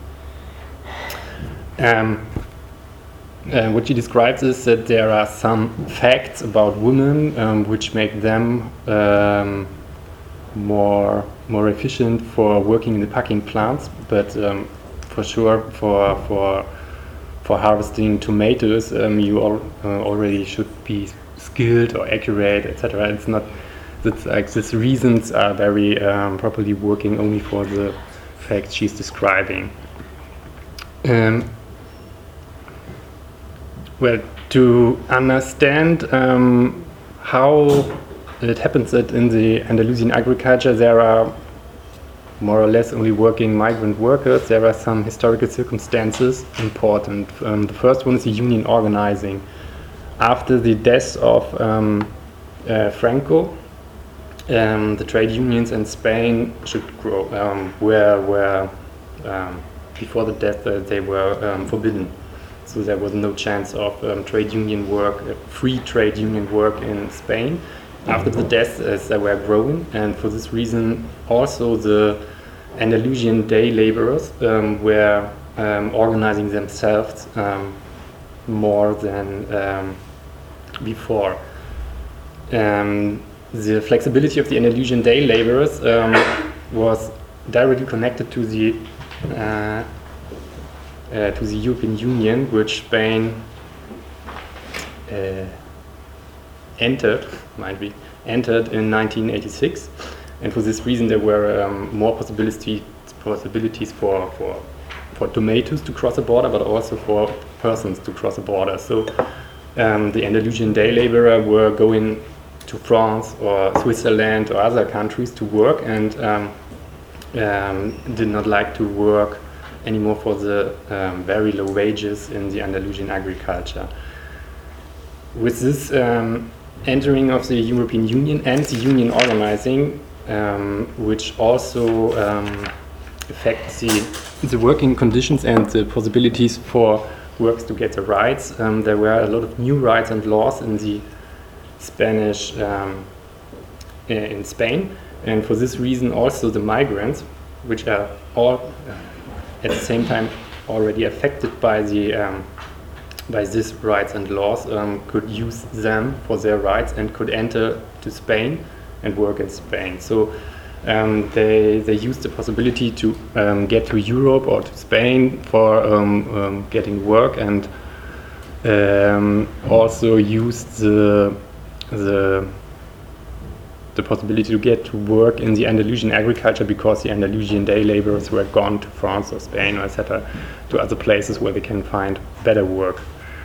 Um, uh, what she describes is that there are some facts about women um, which make them um, more more efficient for working in the packing plants, but um, for sure for for for harvesting tomatoes, um, you all, uh, already should be skilled or accurate, et cetera. It's not that like these reasons are very um, properly working only for the facts she's describing. Um, well, to understand um, how it happens that in the Andalusian agriculture there are more or less only working migrant workers, there are some historical circumstances important. Um, the first one is the union organizing. After the death of um, uh, Franco, um, the trade unions in Spain should grow, um, were, were um, before the death uh, they were um, forbidden. So there was no chance of um, trade union work, uh, free trade union work in Spain. After the death, as they were growing, and for this reason also the Andalusian day laborers um, were um, organizing themselves um, more than um, before. Um, the flexibility of the Andalusian day laborers um, was directly connected to the uh, uh, to the European Union, which Spain uh, entered, might be entered in nineteen eighty-six, and for this reason there were um, more possibilities possibilities for for for tomatoes to cross a border, but also for persons to cross a border. So um, the Andalusian day laborer were going to France or Switzerland or other countries to work, and um, um, did not like to work anymore for the um, very low wages in the Andalusian agriculture. With this um, entering of the European Union and the union organizing, um, which also um, affects the, the working conditions and the possibilities for workers to get the rights, um, there were a lot of new rights and laws in the Spanish, um, in Spain, and for this reason also the migrants, which are all uh, at the same time already affected by the um, by these rights and laws, um, could use them for their rights and could enter to Spain and work in Spain. So um, they they used the possibility to um, get to Europe or to Spain for um, um, getting work, and um, also used the the the possibility to get to work in the Andalusian agriculture, because the Andalusian day laborers were gone to France or Spain or et cetera to other places where they can find better work.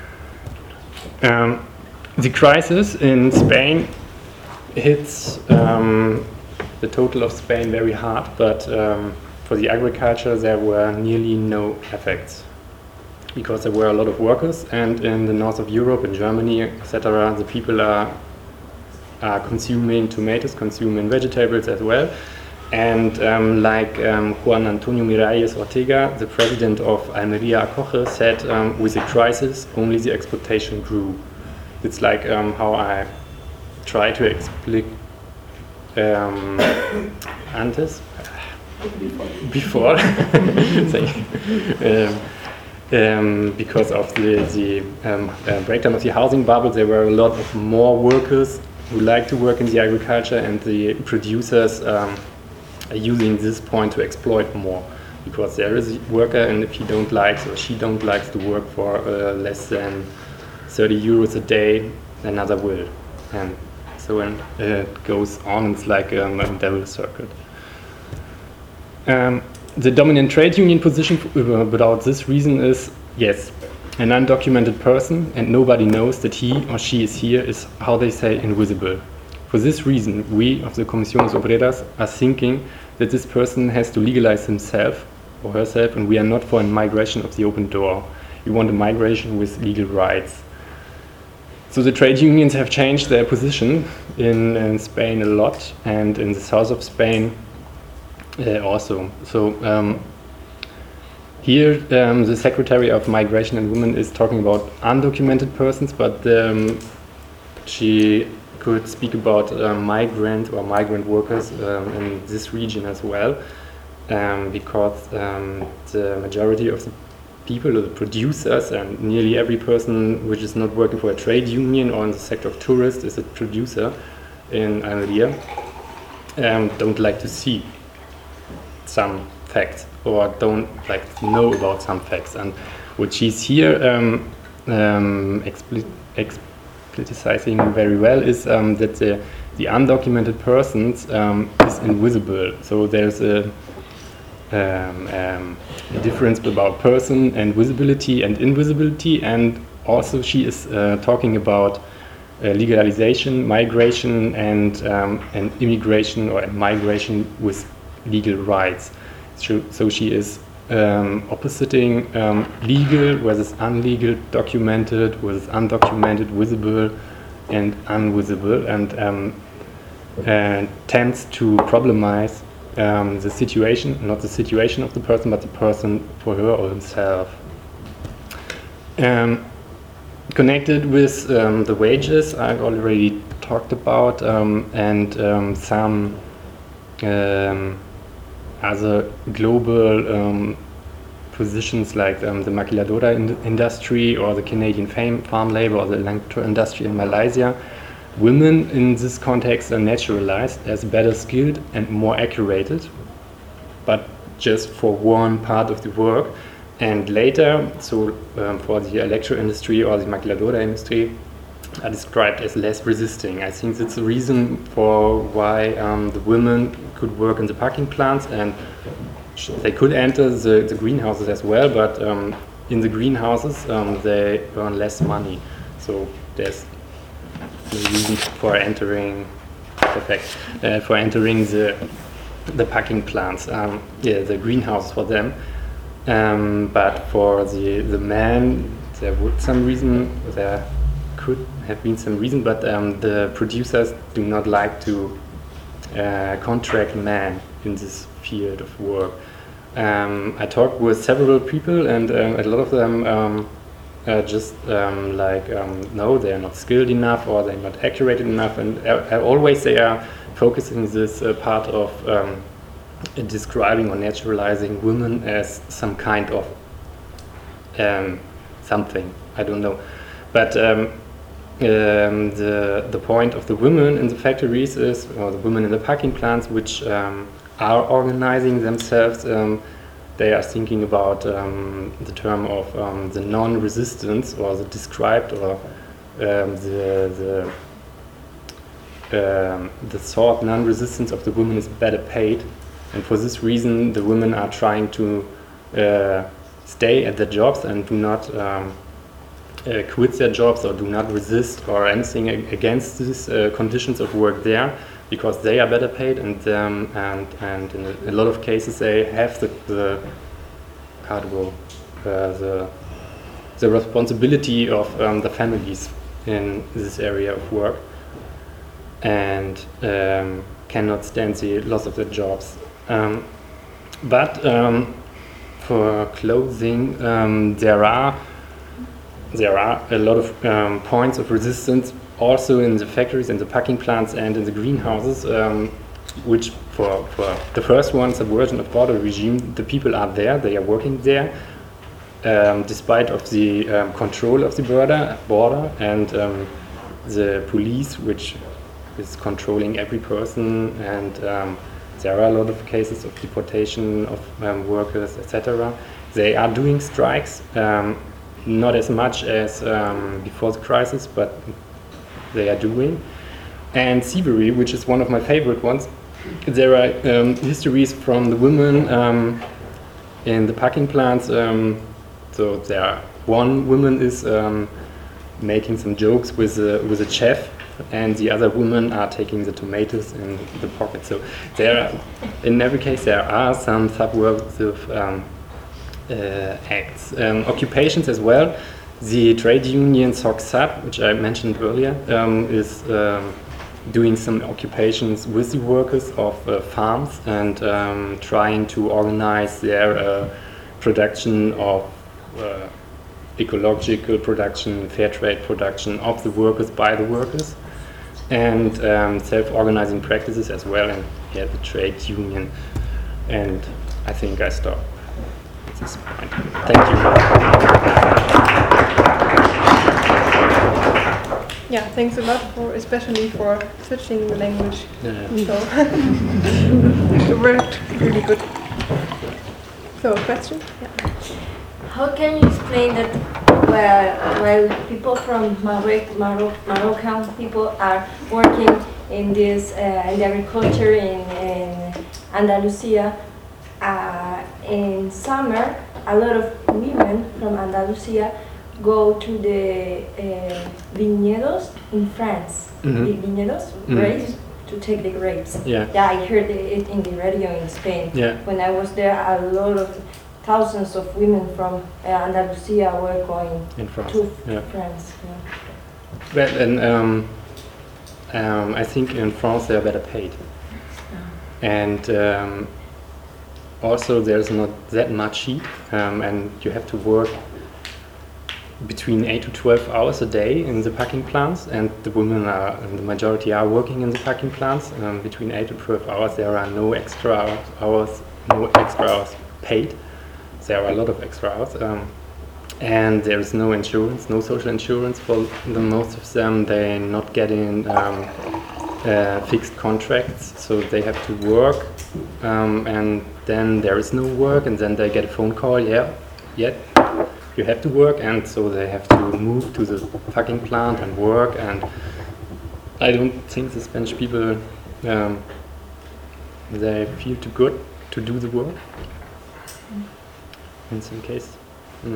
Um, the crisis in Spain hits um, the total of Spain very hard, but um, for the agriculture there were nearly no effects, because there were a lot of workers, and in the north of Europe, in Germany, et cetera, the people are, are consuming tomatoes, consuming vegetables as well. And um, like um, Juan Antonio Miralles Ortega, the president of Almería Acoge, said, um, with the crisis, only the exportation grew. It's like um, how I try to explain um, antes, before, um, um, because of the, the um, uh, breakdown of the housing bubble, there were a lot of more workers who like to work in the agriculture, and the producers um, are using this point to exploit more, because there is a worker, and if he don't like or she don't like to work for uh, less than thirty euros a day, another will, and so on, uh, it goes on. It's like um, a devil circuit. Um, the dominant trade union position uh, without this reason is, yes, an undocumented person, and nobody knows that he or she is here, is, how they say, invisible. For this reason, we of the Comisiones Obreras are thinking that this person has to legalize himself or herself, and we are not for a migration of the open door. We want a migration with legal rights. So the trade unions have changed their position in, in Spain a lot, and in the south of Spain uh, also. So um, here um, the Secretary of Migration and Women is talking about undocumented persons, but um, she could speak about uh, migrant or migrant workers um, in this region as well, um, because um, the majority of the people, or the producers, and nearly every person which is not working for a trade union or in the sector of tourists is a producer in Almeria, um, don't like to see some facts or don't like to know about some facts. And what she's here um, um, expli explicitizing very well is um, that the, the undocumented persons um, is invisible. So there's a Um, um, a difference about person and visibility and invisibility, and also she is uh, talking about uh, legalization, migration, and um, and immigration or migration with legal rights. So, so she is um, oppositing um, legal versus unlegal, documented versus undocumented, visible and invisible, and um, and tends to problemize Um, the situation, not the situation of the person, but the person for her or himself. Um, connected with um, the wages, I've already talked about, um, and um, some um, other global um, positions like um, the maquiladora in industry or the Canadian fam farm labor or the electro industry in Malaysia. Women in this context are naturalized as better skilled and more accurate, but just for one part of the work. And later, so um, for the electro industry or the maquiladora industry, are described as less resisting. I think that's the reason for why um, the women could work in the packing plants, and they could enter the, the greenhouses as well, but um, in the greenhouses um, they earn less money. So there's the reason for entering perfect uh, for entering the the packing plants, um, yeah, the greenhouse for them. Um, but for the the men, there would some reason there could have been some reason, but um, the producers do not like to uh, contract men in this field of work. Um, I talked with several people, and um, a lot of them. Um, Uh, just um, like um, no, they are not skilled enough, or they're not accurate enough, and uh, always they are focusing this uh, part of um, describing or naturalizing women as some kind of um, something, I don't know, but um, um, the the point of the women in the factories is, or the women in the packing plants, which um, are organizing themselves. Um, They are thinking about um, the term of um, the non-resistance, or the described, or um, the the, um, the thought non-resistance of the women is better paid, and for this reason the women are trying to uh, stay at their jobs and do not um, uh, quit their jobs or do not resist or anything against these uh, conditions of work there, because they are better paid, and um, and and in a, a lot of cases they have the the how to go uh, the the responsibility of um, the families in this area of work, and um, cannot stand the loss of their jobs. Um, but um, for clothing, um, there are there are a lot of um, points of resistance. Also in the factories, in the packing plants, and in the greenhouses, um, which for, for the first one, subversion of border regime, the people are there, they are working there, um, despite of the um, control of the border, border and um, the police, which is controlling every person, and um, there are a lot of cases of deportation of um, workers, et cetera. They are doing strikes, um, not as much as um, before the crisis, but they are doing. And thievery, which is one of my favorite ones, there are um, histories from the women um, in the packing plants. Um, so there are, one woman is um, making some jokes with a, with a chef, and the other women are taking the tomatoes in the pocket. So there are, in every case, there are some subversive um, uh, acts. Um, occupations as well. The trade union SOCSAT, which I mentioned earlier, um, is um, doing some occupations with the workers of uh, farms and um, trying to organize their uh, production of uh, ecological production, fair trade production of the workers by the workers, and um, self-organizing practices as well, and yeah, the trade union. And I think I stop at this point. Thank you. Yeah, thanks a lot for, especially for switching the language. Yeah. So it worked really good. So, question? Yeah. How can you explain that while, while people from Maroc, Maroc, Moroccan people are working in this uh, in the agriculture in, in Andalusia, uh, in summer a lot of women from Andalusia go to the uh, viñedos in France, Mhm. the viñedos, Mhm. grapes, to take the grapes. Yeah. Yeah, I heard it in the radio in Spain. Yeah. When I was there, a lot of thousands of women from uh, Andalusia were going In France. to Yeah. France. Yeah. Well, and um, um, I think in France they are better paid, and um, also there's not that much heat, um, and you have to work between eight to twelve hours a day in the packing plants, and the women are, and the majority are working in the packing plants um, between eight to twelve hours. There are no extra hours, no extra hours paid. There are a lot of extra hours, um, and there is no insurance, no social insurance for the most of them. They're not getting um, uh, fixed contracts, so they have to work, um, and then there is no work, and then they get a phone call. Yeah, yet you have to work, and so they have to move to the packing plant and work. And I don't think the Spanish people um, they feel too good to do the work. In some cases. Mm.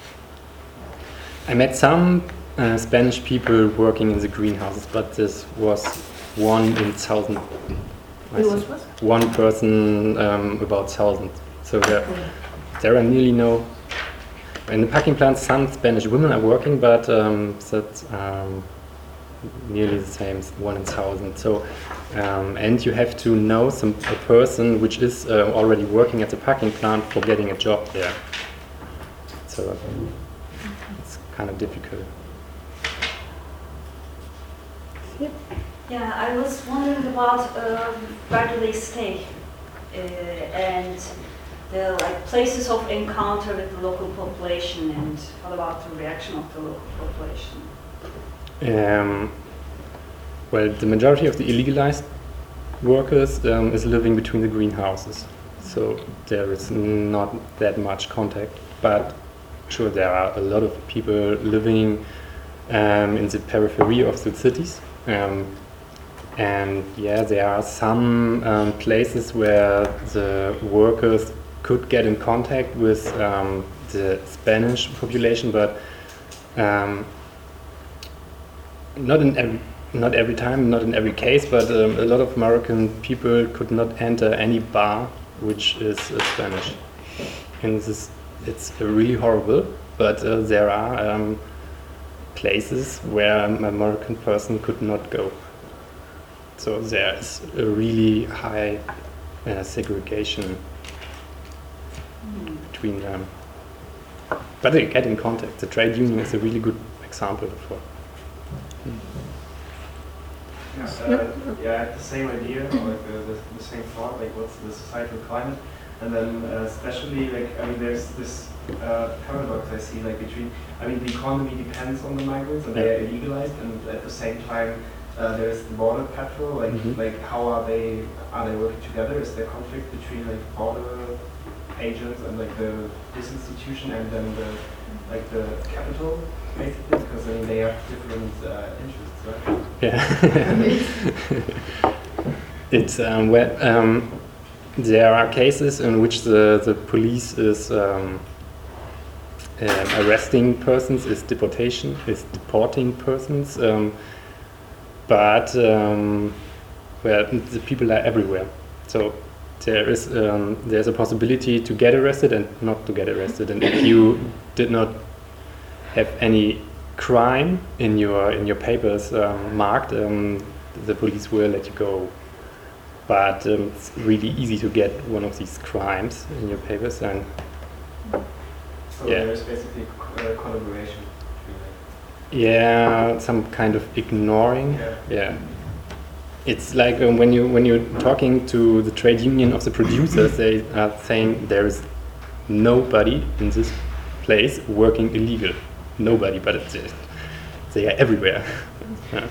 I met some uh, Spanish people working in the greenhouses, but this was one in thousand. I It think. was what? One person um, about thousand. So there, there are nearly no. In the packing plants, some Spanish women are working, but um, that's um, nearly the same, as one in thousand. So, um, and you have to know some a person which is uh, already working at the packing plant for getting a job there. So it's kind of difficult. Yeah, I was wondering about uh, where do they stay, uh, and the like places of encounter with the local population, and what about the reaction of the local population? Um, well, the majority of the illegalized workers um, is living between the greenhouses, so there is not that much contact. But sure, there are a lot of people living um, in the periphery of the cities, um, and yeah, there are some um, places where the workers could get in contact with um, the Spanish population, but um, not in every not every time, not in every case, but um, a lot of Moroccan people could not enter any bar which is uh, Spanish, and this is it's uh, really horrible. But uh, there are um, places where a Moroccan person could not go. So there is a really high uh, segregation between them. But they get in contact. The trade union is a really good example for. Yeah, uh, yeah, I had the same idea, or like the, the, the same thought, like what's the societal climate, and then uh, especially like I mean, there's this uh, paradox I see like between I mean the economy depends on the migrants and they are illegalized, and at the same time uh, there's the border patrol. Like, Mhm. like how are they are they working together? Is there conflict between like border agents and like the this institution and then the like the capital, basically? Because I mean they have different uh, interests, right? Yeah. It's um, well, um, there are cases in which the, the police is um, um, arresting persons, is deportation, is deporting persons, um, but um, well, the people are everywhere. So there is um, there's a possibility to get arrested and not to get arrested. And if you did not have any crime in your in your papers um, marked, um, the police will let you go. But um, it's really easy to get one of these crimes in your papers, and So Yeah. there's basically uh, collaboration between yeah, some kind of ignoring. like, yeah. Yeah, it's like um, when you when you're talking to the trade union of the producers, they are saying there is nobody in this place working illegal. Nobody, but it's, they are everywhere. Yeah.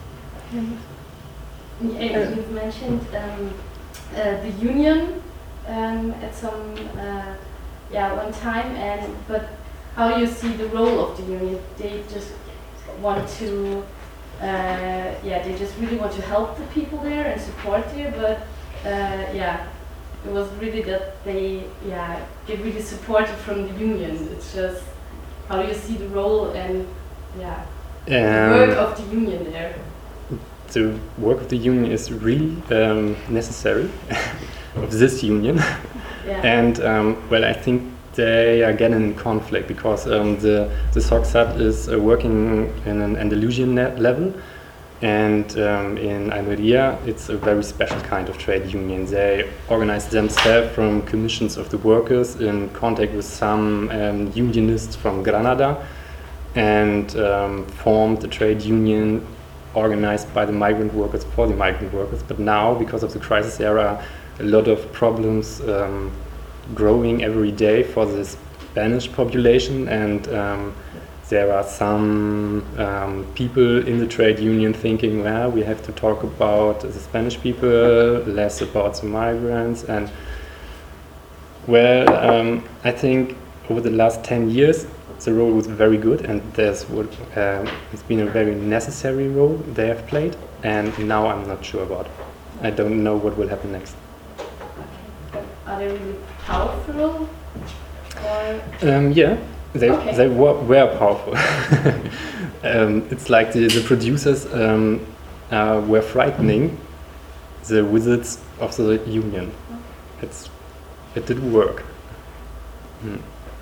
Yeah, you've mentioned um, uh, the union um, at some uh, yeah one time, and but how do you see the role of the union? They just want to uh, yeah they just really want to help the people there and support there, but uh, yeah it was really that they yeah get really supported from the union. It's just how do you see the role and yeah the Um, work of the union there? the work of the union is really um, necessary of this union. Yeah. And um, well, I think they are getting in conflict because um, the the SOCSAT is uh, working in an Andalusian ne- level, and um, in Almeria it's a very special kind of trade union. They organize themselves from commissions of the workers in contact with some um, unionists from Granada, and um, formed a trade union organized by the migrant workers for the migrant workers. But now, because of the crisis, there are a lot of problems um, growing every day for the Spanish population, and um, there are some um, people in the trade union thinking, well, we have to talk about the Spanish people, less about the migrants. And well, um, I think over the last ten years, the role was very good, and there's what um, it's been a very necessary role they have played, and now I'm not sure about it. I don't know what will happen next. Are they really powerful? Or Um, yeah, they Okay. they were, were powerful. um, it's like the, the producers um, uh, were frightening the wizards of the union. It's it did work. Hmm.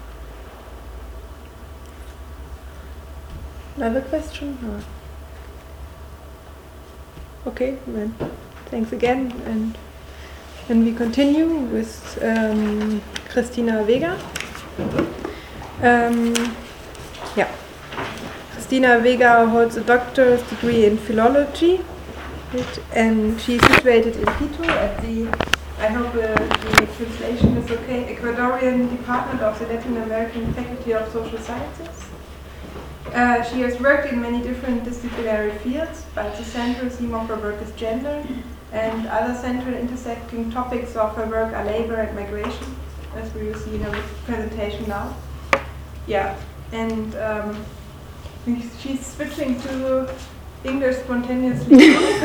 Another question? Or? Okay, then thanks again, and then we continue with um, Christina Vega. Um, yeah, Christina Vega holds a doctor's degree in philology, it- and she's situated in Quito at the, I hope uh, the translation is okay, Ecuadorian Department of the Latin American Faculty of Social Sciences. Uh, she has worked in many different disciplinary fields, but the central theme of her work is gender, and other central intersecting topics of her work are labor and migration, as we will see in her presentation now. Yeah, and um, she's switching to English spontaneously.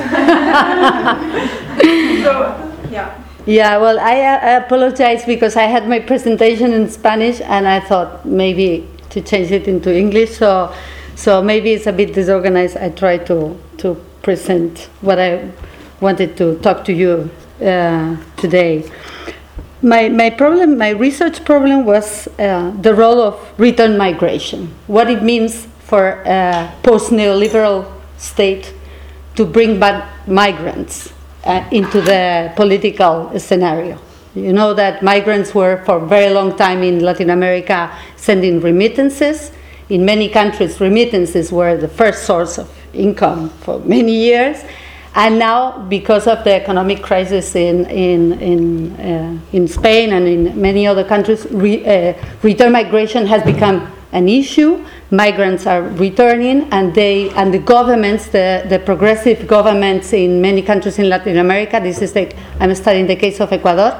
So, yeah. Yeah, well, I uh, apologize because I had my presentation in Spanish and I thought maybe to change it into English, so so maybe it's a bit disorganized. I try to to present what I wanted to talk to you uh, today. My my problem, my research problem was uh, the role of return migration, what it means for a post-neoliberal state to bring back migrants uh, into the political scenario. You know that migrants were for a very long time in Latin America sending remittances. In many countries, remittances were the first source of income for many years. And now, because of the economic crisis in in in, uh, in Spain and in many other countries, re, uh, return migration has become an issue. Migrants are returning, and they and the governments, the, the progressive governments in many countries in Latin America, this is the, I'm studying the case of Ecuador,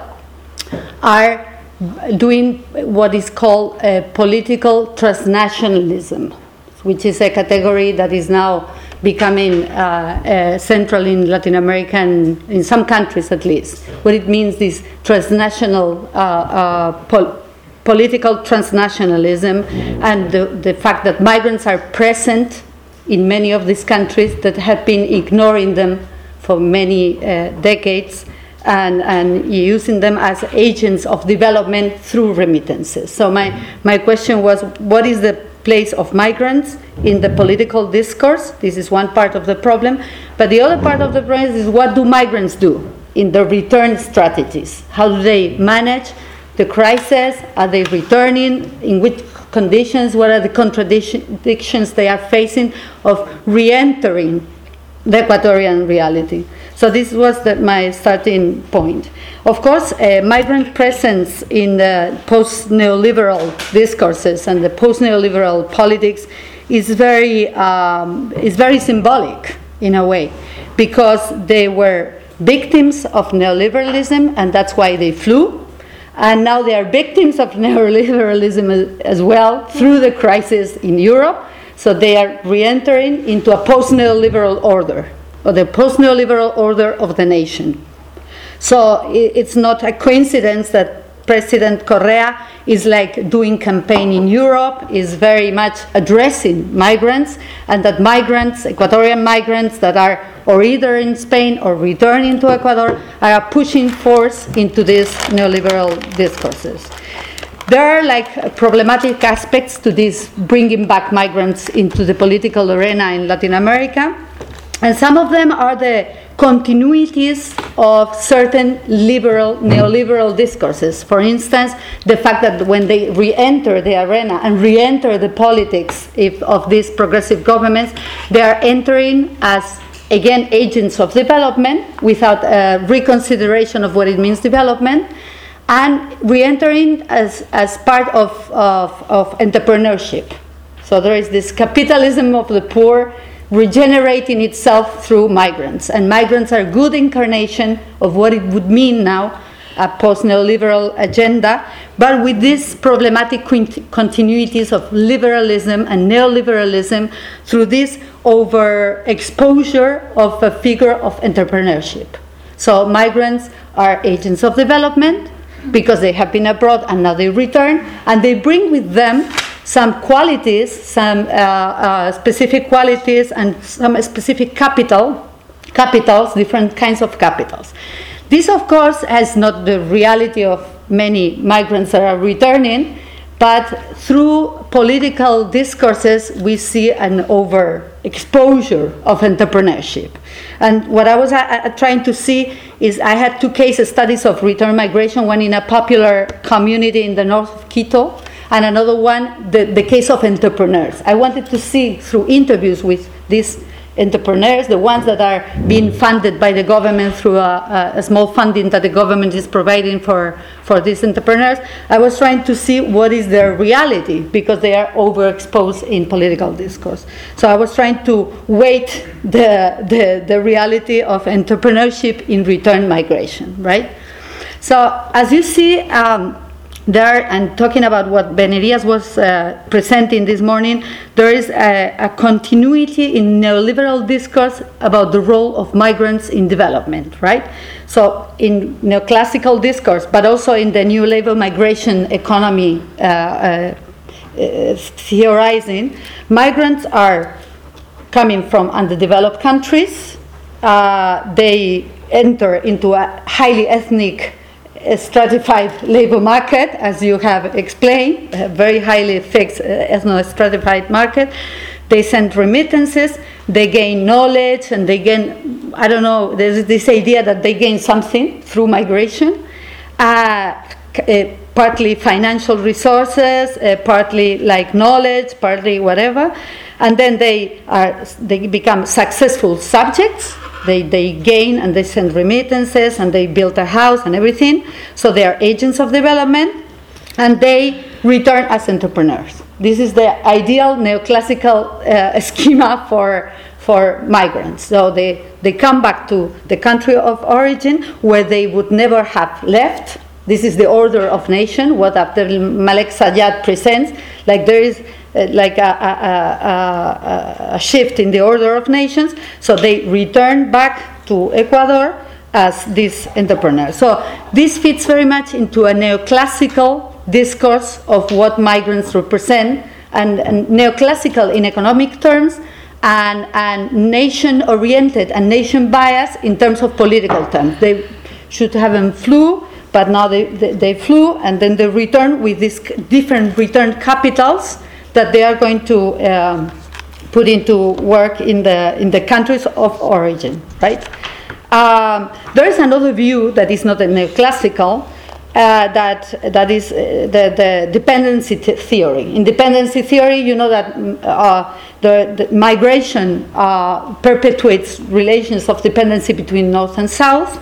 are doing what is called uh, political transnationalism, which is a category that is now becoming uh, uh, central in Latin America and in some countries at least. What it means is transnational uh, uh, pol- political transnationalism, and the, the fact that migrants are present in many of these countries that have been ignoring them for many uh, decades, and, and using them as agents of development through remittances. So my, my question was, what is the place of migrants in the political discourse? This is one part of the problem. But the other part of the problem is, what do migrants do in the return strategies? How do they manage the crisis? Are they returning? In which conditions? What are the contradictions they are facing of re-entering the Ecuadorian reality? So this was the, my starting point. Of course, uh, migrant presence in the post-neoliberal discourses and the post-neoliberal politics is very um, is very symbolic in a way, because they were victims of neoliberalism, and that's why they flew. And now they are victims of neoliberalism as well through the crisis in Europe. So they are re-entering into a post-neoliberal order, or the post-neoliberal order of the nation. So it's not a coincidence that President Correa is like doing campaign in Europe, is very much addressing migrants, and that migrants, Ecuadorian migrants that are or either in Spain or returning to Ecuador, are a pushing force into these neoliberal discourses. There are like problematic aspects to this bringing back migrants into the political arena in Latin America, and some of them are the continuities of certain liberal, neoliberal discourses. For instance, the fact that when they re-enter the arena and re-enter the politics if, of these progressive governments, they are entering as, again, agents of development without a reconsideration of what it means development, and re-entering as, as part of, of, of entrepreneurship. So there is this capitalism of the poor regenerating itself through migrants. And migrants are a good incarnation of what it would mean now, a post-neoliberal agenda, but with these problematic continuities of liberalism and neoliberalism through this overexposure of a figure of entrepreneurship. So migrants are agents of development because they have been abroad and now they return, and they bring with them some qualities, some uh, uh, specific qualities and some specific capital, capitals, different kinds of capitals. This, of course, has not the reality of many migrants that are returning, but through political discourses, we see an overexposure of entrepreneurship. And what I was uh, trying to see is, I had two case studies of return migration, one in a popular community in the north of Quito, and another one, the, the case of entrepreneurs. I wanted to see through interviews with these entrepreneurs, the ones that are being funded by the government through a, a small funding that the government is providing for, for these entrepreneurs. I was trying to see what is their reality, because they are overexposed in political discourse. So I was trying to weight the, the, the reality of entrepreneurship in return migration, right? So as you see, um, there, and talking about what Benedias was uh, presenting this morning, there is a, a continuity in neoliberal discourse about the role of migrants in development, right? So in neoclassical discourse, but also in the new labor migration economy uh, uh, uh, theorizing, migrants are coming from underdeveloped countries. Uh, they enter into a highly ethnic a stratified labor market, as you have explained, a very highly fixed uh, ethno-stratified market. They send remittances, they gain knowledge, and they gain, I don't know, there's this idea that they gain something through migration, uh, uh, partly financial resources, uh, partly like knowledge, partly whatever, and then they are they become successful subjects. They, they gain and they send remittances and they build a house and everything. So they are agents of development, and they return as entrepreneurs. this is the ideal neoclassical uh, schema for for migrants. So they, they come back to the country of origin where they would never have left. This is the order of nation, what Abdel Malek Sayad presents. Like there is uh, like a, a, a, a shift in the order of nations. So they return back to Ecuador as these entrepreneurs. So this fits very much into a neoclassical discourse of what migrants represent, and, and neoclassical in economic terms, and, and nation-oriented and nation-biased in terms of political terms. They should have them flew, but now they, they, they flew, and then they return with these different return capitals that they are going to um, put into work in the, in the countries of origin, right? Um, there is another view that is not a neoclassical, Uh, that that is uh, the, the dependency th- theory. In dependency theory, you know that uh, the, the migration uh, perpetuates relations of dependency between North and South,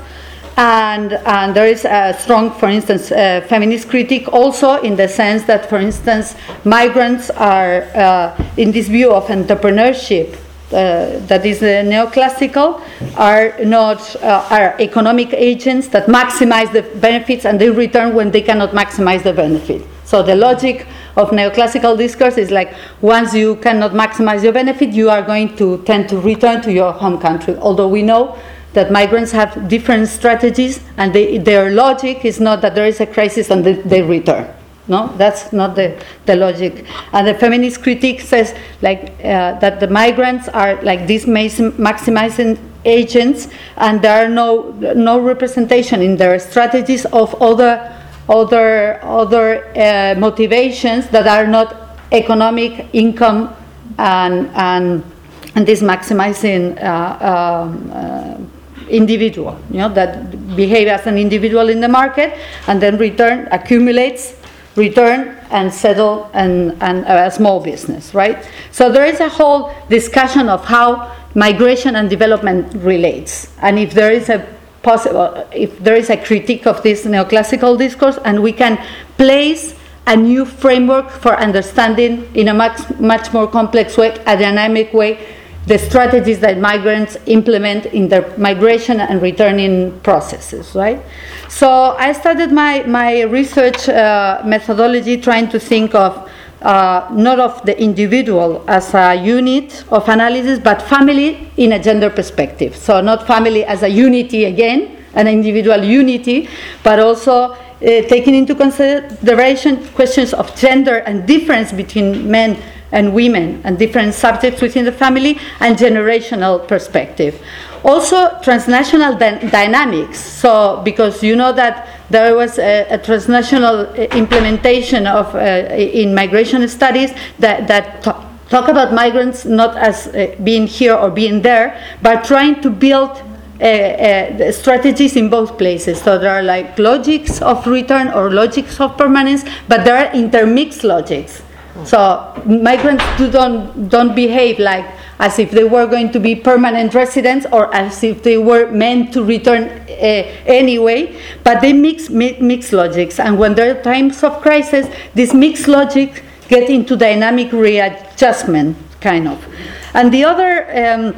and and there is a strong, for instance, uh, feminist critique also in the sense that, for instance, migrants are uh, in this view of entrepreneurship. Uh, that is uh, neoclassical, are not uh, are economic agents that maximize the benefits and they return when they cannot maximize the benefit. So the logic of neoclassical discourse is like, once you cannot maximize your benefit, you are going to tend to return to your home country. Although we know that migrants have different strategies, and they, their logic is not that there is a crisis and they, they return. No, that's not the, the logic. And the feminist critique says like uh, that the migrants are like these maximizing agents, and there are no no representation in their strategies of other other other uh, motivations that are not economic income and and and this maximizing uh, um, uh, individual, you know, that behave as an individual in the market and then return accumulates. Return and settle and, and a small business, right? So there is a whole discussion of how migration and development relates, and if there is a possible, if there is a critique of this neoclassical discourse, and we can place a new framework for understanding in a much much more complex way, a dynamic way, the strategies that migrants implement in their migration and returning processes, right? So I started my, my research uh, methodology trying to think of uh, not of the individual as a unit of analysis, but family in a gender perspective. So not family as a unity again, an individual unity, but also uh, taking into consideration questions of gender and difference between men and women and different subjects within the family and generational perspective. Also transnational dy- dynamics. So because you know that there was a, a transnational implementation of uh, in migration studies that, that t- talk about migrants not as uh, being here or being there, but trying to build Uh, uh, strategies in both places. So there are like logics of return or logics of permanence, but there are intermixed logics. So migrants do don't don't behave like as if they were going to be permanent residents or as if they were meant to return uh, anyway, but they mix mi- mixed logics. And when there are times of crisis, these mixed logics get into dynamic readjustment, kind of. And the other um,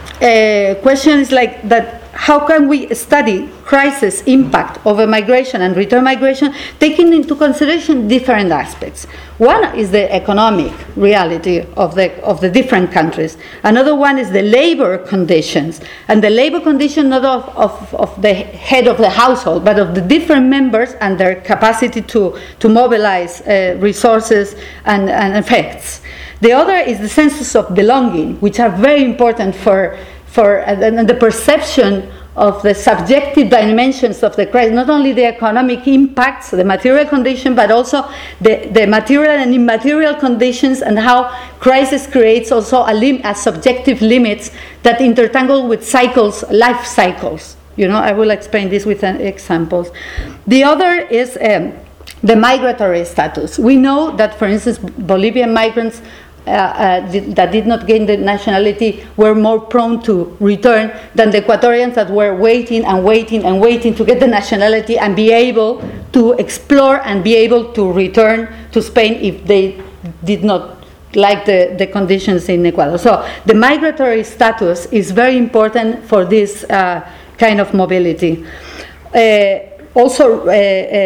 uh, question is like that: how can we study crisis impact of a migration and return migration, taking into consideration different aspects? One is the economic reality of the of the different countries. Another one is the labor conditions, and the labor condition not of, of, of the head of the household, but of the different members and their capacity to, to mobilize uh, resources and, and effects. The other is the senses of belonging, which are very important for for uh, and the perception of the subjective dimensions of the crisis, not only the economic impacts, the material condition, but also the, the material and immaterial conditions, and how crisis creates also a, lim- a subjective limits that intertangle with cycles, life cycles. You know, I will explain this with an examples. The other is um, the migratory status. We know that, for instance, Bolivian migrants Uh, uh, did, that did not gain the nationality were more prone to return than the Ecuadorians that were waiting and waiting and waiting to get the nationality and be able to explore and be able to return to Spain if they did not like the, the conditions in Ecuador. So the migratory status is very important for this uh, kind of mobility. Uh, also, uh,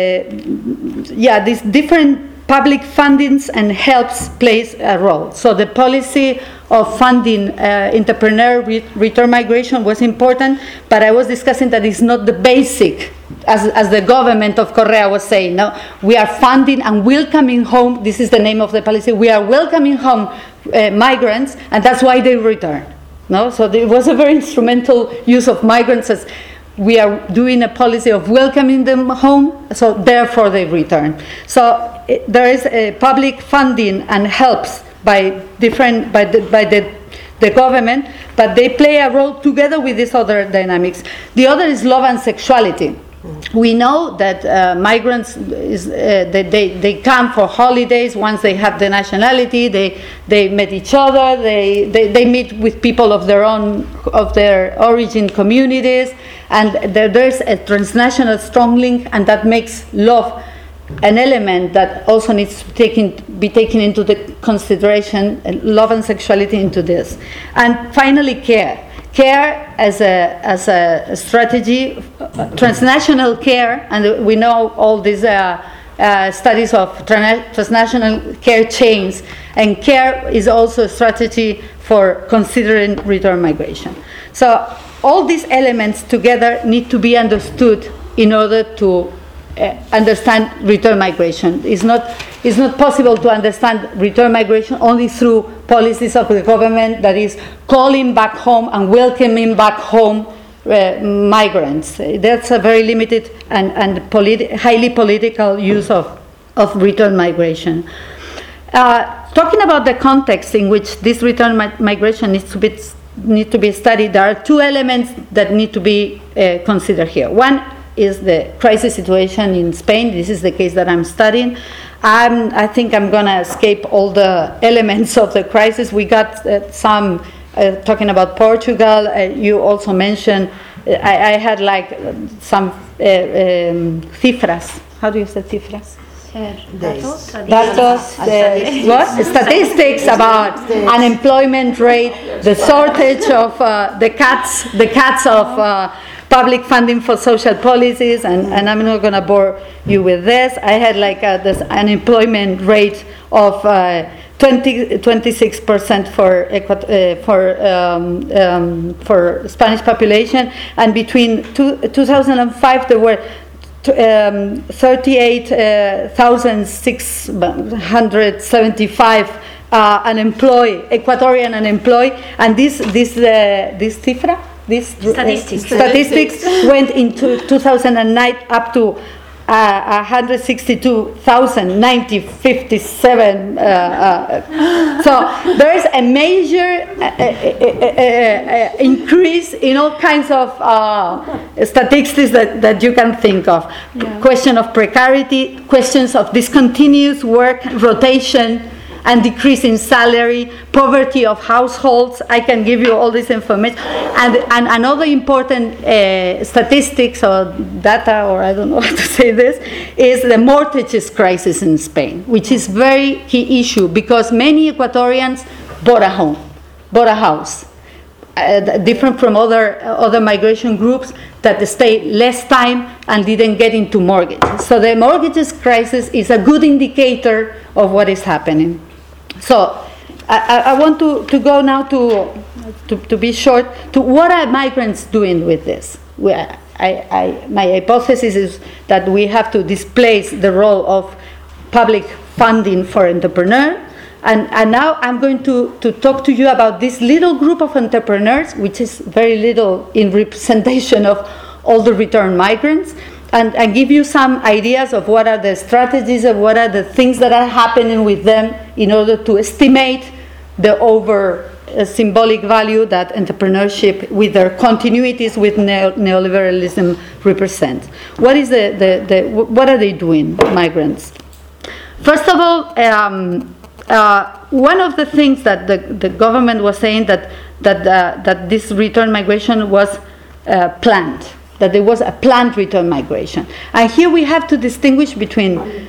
uh, yeah, these different public fundings and helps plays a role. So the policy of funding uh, entrepreneur re- return migration was important, but I was discussing that it's not the basic, as, as the government of Correa was saying. No, we are funding and welcoming home, this is the name of the policy, we are welcoming home uh, migrants, and that's why they return. No, so there was a very instrumental use of migrants as we are doing a policy of welcoming them home, so therefore they return. So it, there is a public funding and helps by different by the by the, the government, but they play a role together with these other dynamics. The other is love and sexuality. We know that uh, migrants is uh, they, they they come for holidays. Once they have the nationality, they they meet each other. They, they they meet with people of their own of their origin communities, and there, there's a transnational strong link, and that makes love an element that also needs to take in, be taken into the consideration. Love and sexuality into this, and finally care. Care as a as a strategy, uh, transnational care, and we know all these uh, uh, studies of trans- transnational care chains, and care is also a strategy for considering return migration. So all these elements together need to be understood in order to uh, understand return migration. It's not it's not possible to understand return migration only through policies of the government that is calling back home and welcoming back home uh, migrants. That's a very limited and, and politi- highly political use of, of return migration. Uh, talking about the context in which this return mi- migration needs to be need to be studied, there are two elements that need to be uh, considered here. One is the crisis situation in Spain. This is the case that I'm studying. I'm, I think I'm going to escape all the elements of the crisis. We got uh, some, uh, talking about Portugal, uh, you also mentioned, uh, I, I had like uh, some uh, um, cifras. How do you say cifras? Datos. Datos, the, what? Statistics about unemployment rate, the shortage of uh, the cuts, the cuts of uh, public funding for social policies, and, and I'm not going to bore you with this. I had like uh, this unemployment rate of uh, twenty, twenty-six percent for uh, for um, um, for Spanish population, and between two, two thousand five there were um, thirty-eight thousand six hundred seventy-five uh, unemployed, Ecuadorian unemployed, and this this uh, this cifra. These statistics, uh, statistics went into two thousand nine up to uh, one hundred sixty-two thousand nine hundred fifty-seven. Uh, uh, so there is a major uh, uh, uh, uh, increase in all kinds of uh, statistics that, that you can think of. Yeah. Question of precarity, questions of discontinuous work, rotation, and decrease in salary, poverty of households. I can give you all this information. And, and another important uh, statistics or data, or I don't know how to say this, is the mortgages crisis in Spain, which is very key issue because many Ecuadorians bought a home, bought a house. Uh, different from other uh, other migration groups that stayed less time and didn't get into mortgages. So the mortgages crisis is a good indicator of what is happening. So I, I want to, to go now to, to to be short to what are migrants doing with this. We, I, I, my hypothesis is that we have to displace the role of public funding for entrepreneurs. And, and now I'm going to, to talk to you about this little group of entrepreneurs, which is very little in representation of all the return migrants, and, and give you some ideas of what are the strategies and what are the things that are happening with them in order to estimate the over uh, symbolic value that entrepreneurship with their continuities with neo- neoliberalism represents. What is the, the, the, what are they doing, migrants? First of all, um, Uh, one of the things that the, the government was saying that that uh, that this return migration was uh, planned, that there was a planned return migration, and here we have to distinguish between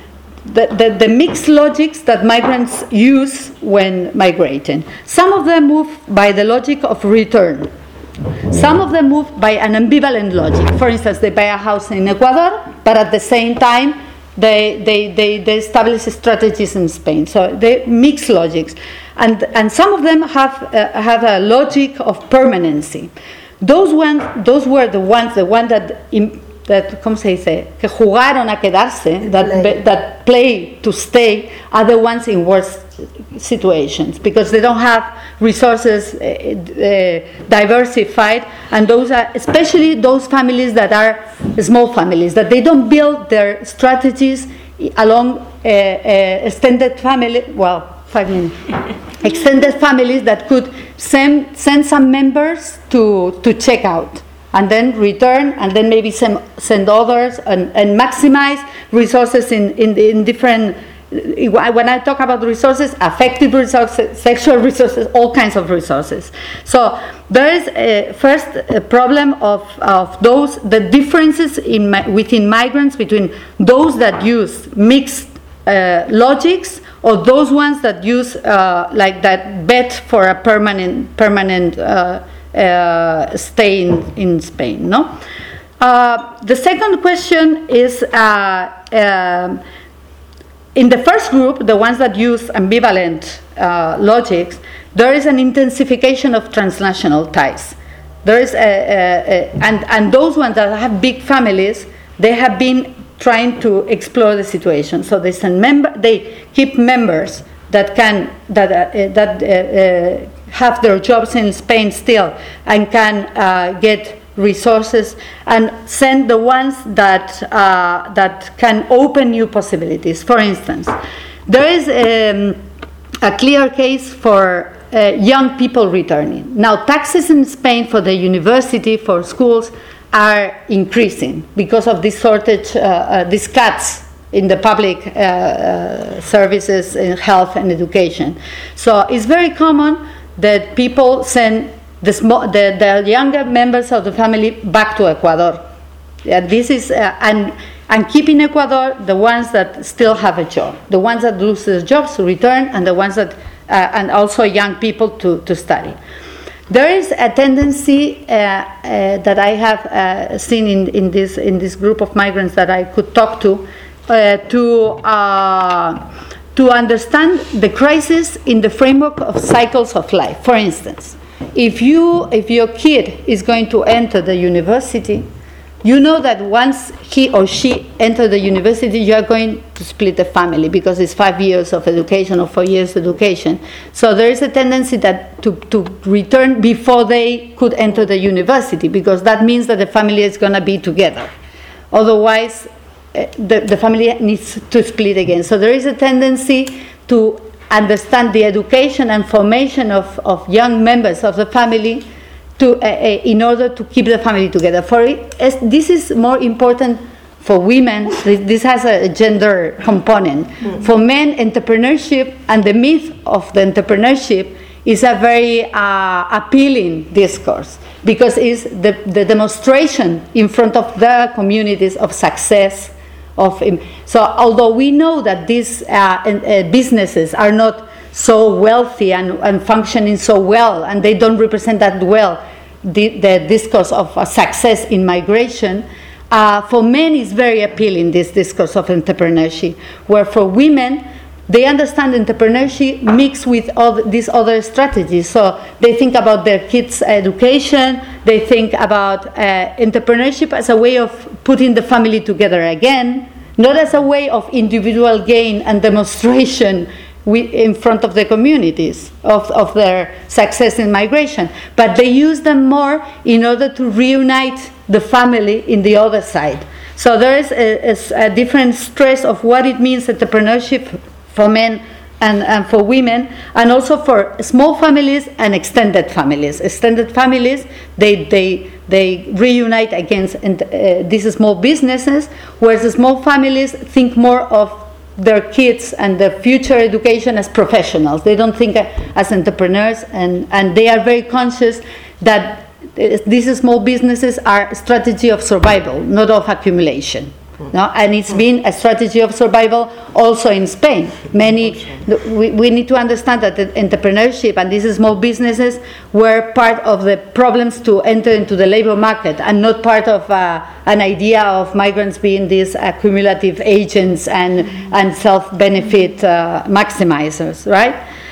the, the, the mixed logics that migrants use when migrating. Some of them move by the logic of return. Some of them move by an ambivalent logic. For instance, they buy a house in Ecuador, but at the same time, they, they, they, they establish strategies in Spain. So they mix logics. And, and some of them have, uh, have a logic of permanency. Those, ones, those were the ones, the one that, in, that ¿cómo se dice? Que jugaron a quedarse, that play. that play to stay, are the ones in worse situations because they don't have resources uh, uh, diversified, and those are especially those families that are small families, that they don't build their strategies along uh, uh, extended family, well, five minutes, extended families that could send, send some members to, to check out and then return, and then maybe send, send others, and, and maximize resources in, in, in different. When I talk about resources, affective resources, sexual resources, all kinds of resources. So there is a, first a problem of, of those, the differences in within migrants between those that use mixed uh, logics or those ones that use uh, like that bet for a permanent permanent uh, uh, stay in, in Spain. No. Uh, the second question is. Uh, um, In the first group, the ones that use ambivalent uh, logics, there is an intensification of transnational ties. There is a, a, a, and, and those ones that have big families, they have been trying to explore the situation. So they send member, they keep members that can that uh, that uh, uh, have their jobs in Spain still and can uh, get resources, and send the ones that uh, that can open new possibilities. For instance, there is um, a clear case for uh, young people returning. Now, taxes in Spain for the university, for schools, are increasing because of this shortage, uh, uh, these cuts in the public uh, uh, services in health and education. So it's very common that people send The, small, the, the younger members of the family back to Ecuador. Yeah, this is uh, and and keep in Ecuador the ones that still have a job, the ones that lose their jobs to return, and the ones that uh, and also young people to, to study. There is a tendency uh, uh, that I have uh, seen in, in this in this group of migrants that I could talk to uh, to uh, to understand the crisis in the framework of cycles of life. For instance, If you, if your kid is going to enter the university, you know that once he or she enter the university, you are going to split the family because it's five years of education or four years education. So there is a tendency that to, to return before they could enter the university, because that means that the family is going to be together. Otherwise, uh, the, the family needs to split again. So there is a tendency to understand the education and formation of, of young members of the family to, uh, uh, in order to keep the family together. For it, as this is more important for women. This has a gender component. Mm-hmm. For men, entrepreneurship and the myth of the entrepreneurship is a very uh, appealing discourse, because it's the, the demonstration in front of the communities of success. Of so, although we know that these uh, uh, businesses are not so wealthy and, and functioning so well, and they don't represent that well the, the discourse of uh, success in migration, uh, for men it's very appealing, this discourse of entrepreneurship, where for women they understand entrepreneurship mixed with all these other strategies. So they think about their kids' education, they think about uh, entrepreneurship as a way of putting the family together again, not as a way of individual gain and demonstration in front of the communities of, of their success in migration, but they use them more in order to reunite the family in the other side. So there is a, a, a different stress of what it means entrepreneurship for men and, and for women, and also for small families and extended families. Extended families, they they they reunite against and, uh, these small businesses, whereas the small families think more of their kids and their future education as professionals. They don't think as entrepreneurs, and, and they are very conscious that these small businesses are a strategy of survival, not of accumulation. No? And it's been a strategy of survival also in Spain. Many, we, we need to understand that the entrepreneurship and these small businesses were part of the problems to enter into the labor market, and not part of uh, an idea of migrants being these accumulative agents and, and self-benefit uh, maximizers, right?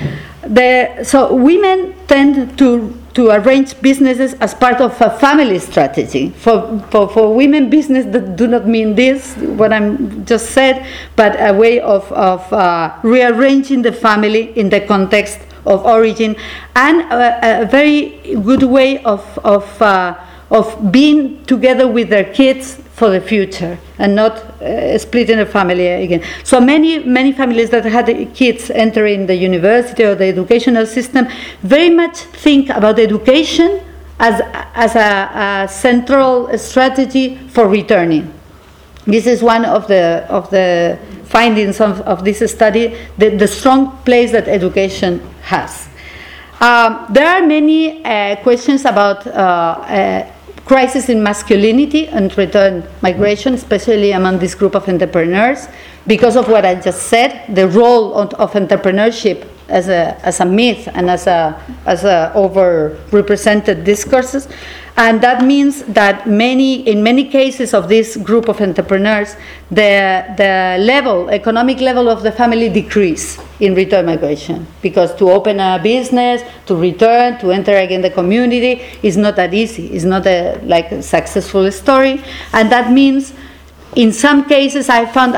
The, so women tend to to arrange businesses as part of a family strategy. For, for, for women, business that do not mean this, what I'm just said, but a way of, of uh, rearranging the family in the context of origin, and a, a very good way of, of, uh, of being together with their kids for the future, and not uh, splitting the family again. So many many families that had kids entering the university or the educational system very much think about education as, as a, a central strategy for returning. This is one of the of the findings of, of this study, the, the strong place that education has. Um, there are many uh, questions about uh, uh, crisis in masculinity and return migration, especially among this group of entrepreneurs, because of what I just said, the role of, of entrepreneurship as a as a myth and as a as a over-represented discourses. And that means that many, in many cases of this group of entrepreneurs, the the level, economic level of the family decrease in return migration, because to open a business, to return, to enter again the community is not that easy. It's not a like a successful story, and that means, in some cases, I found a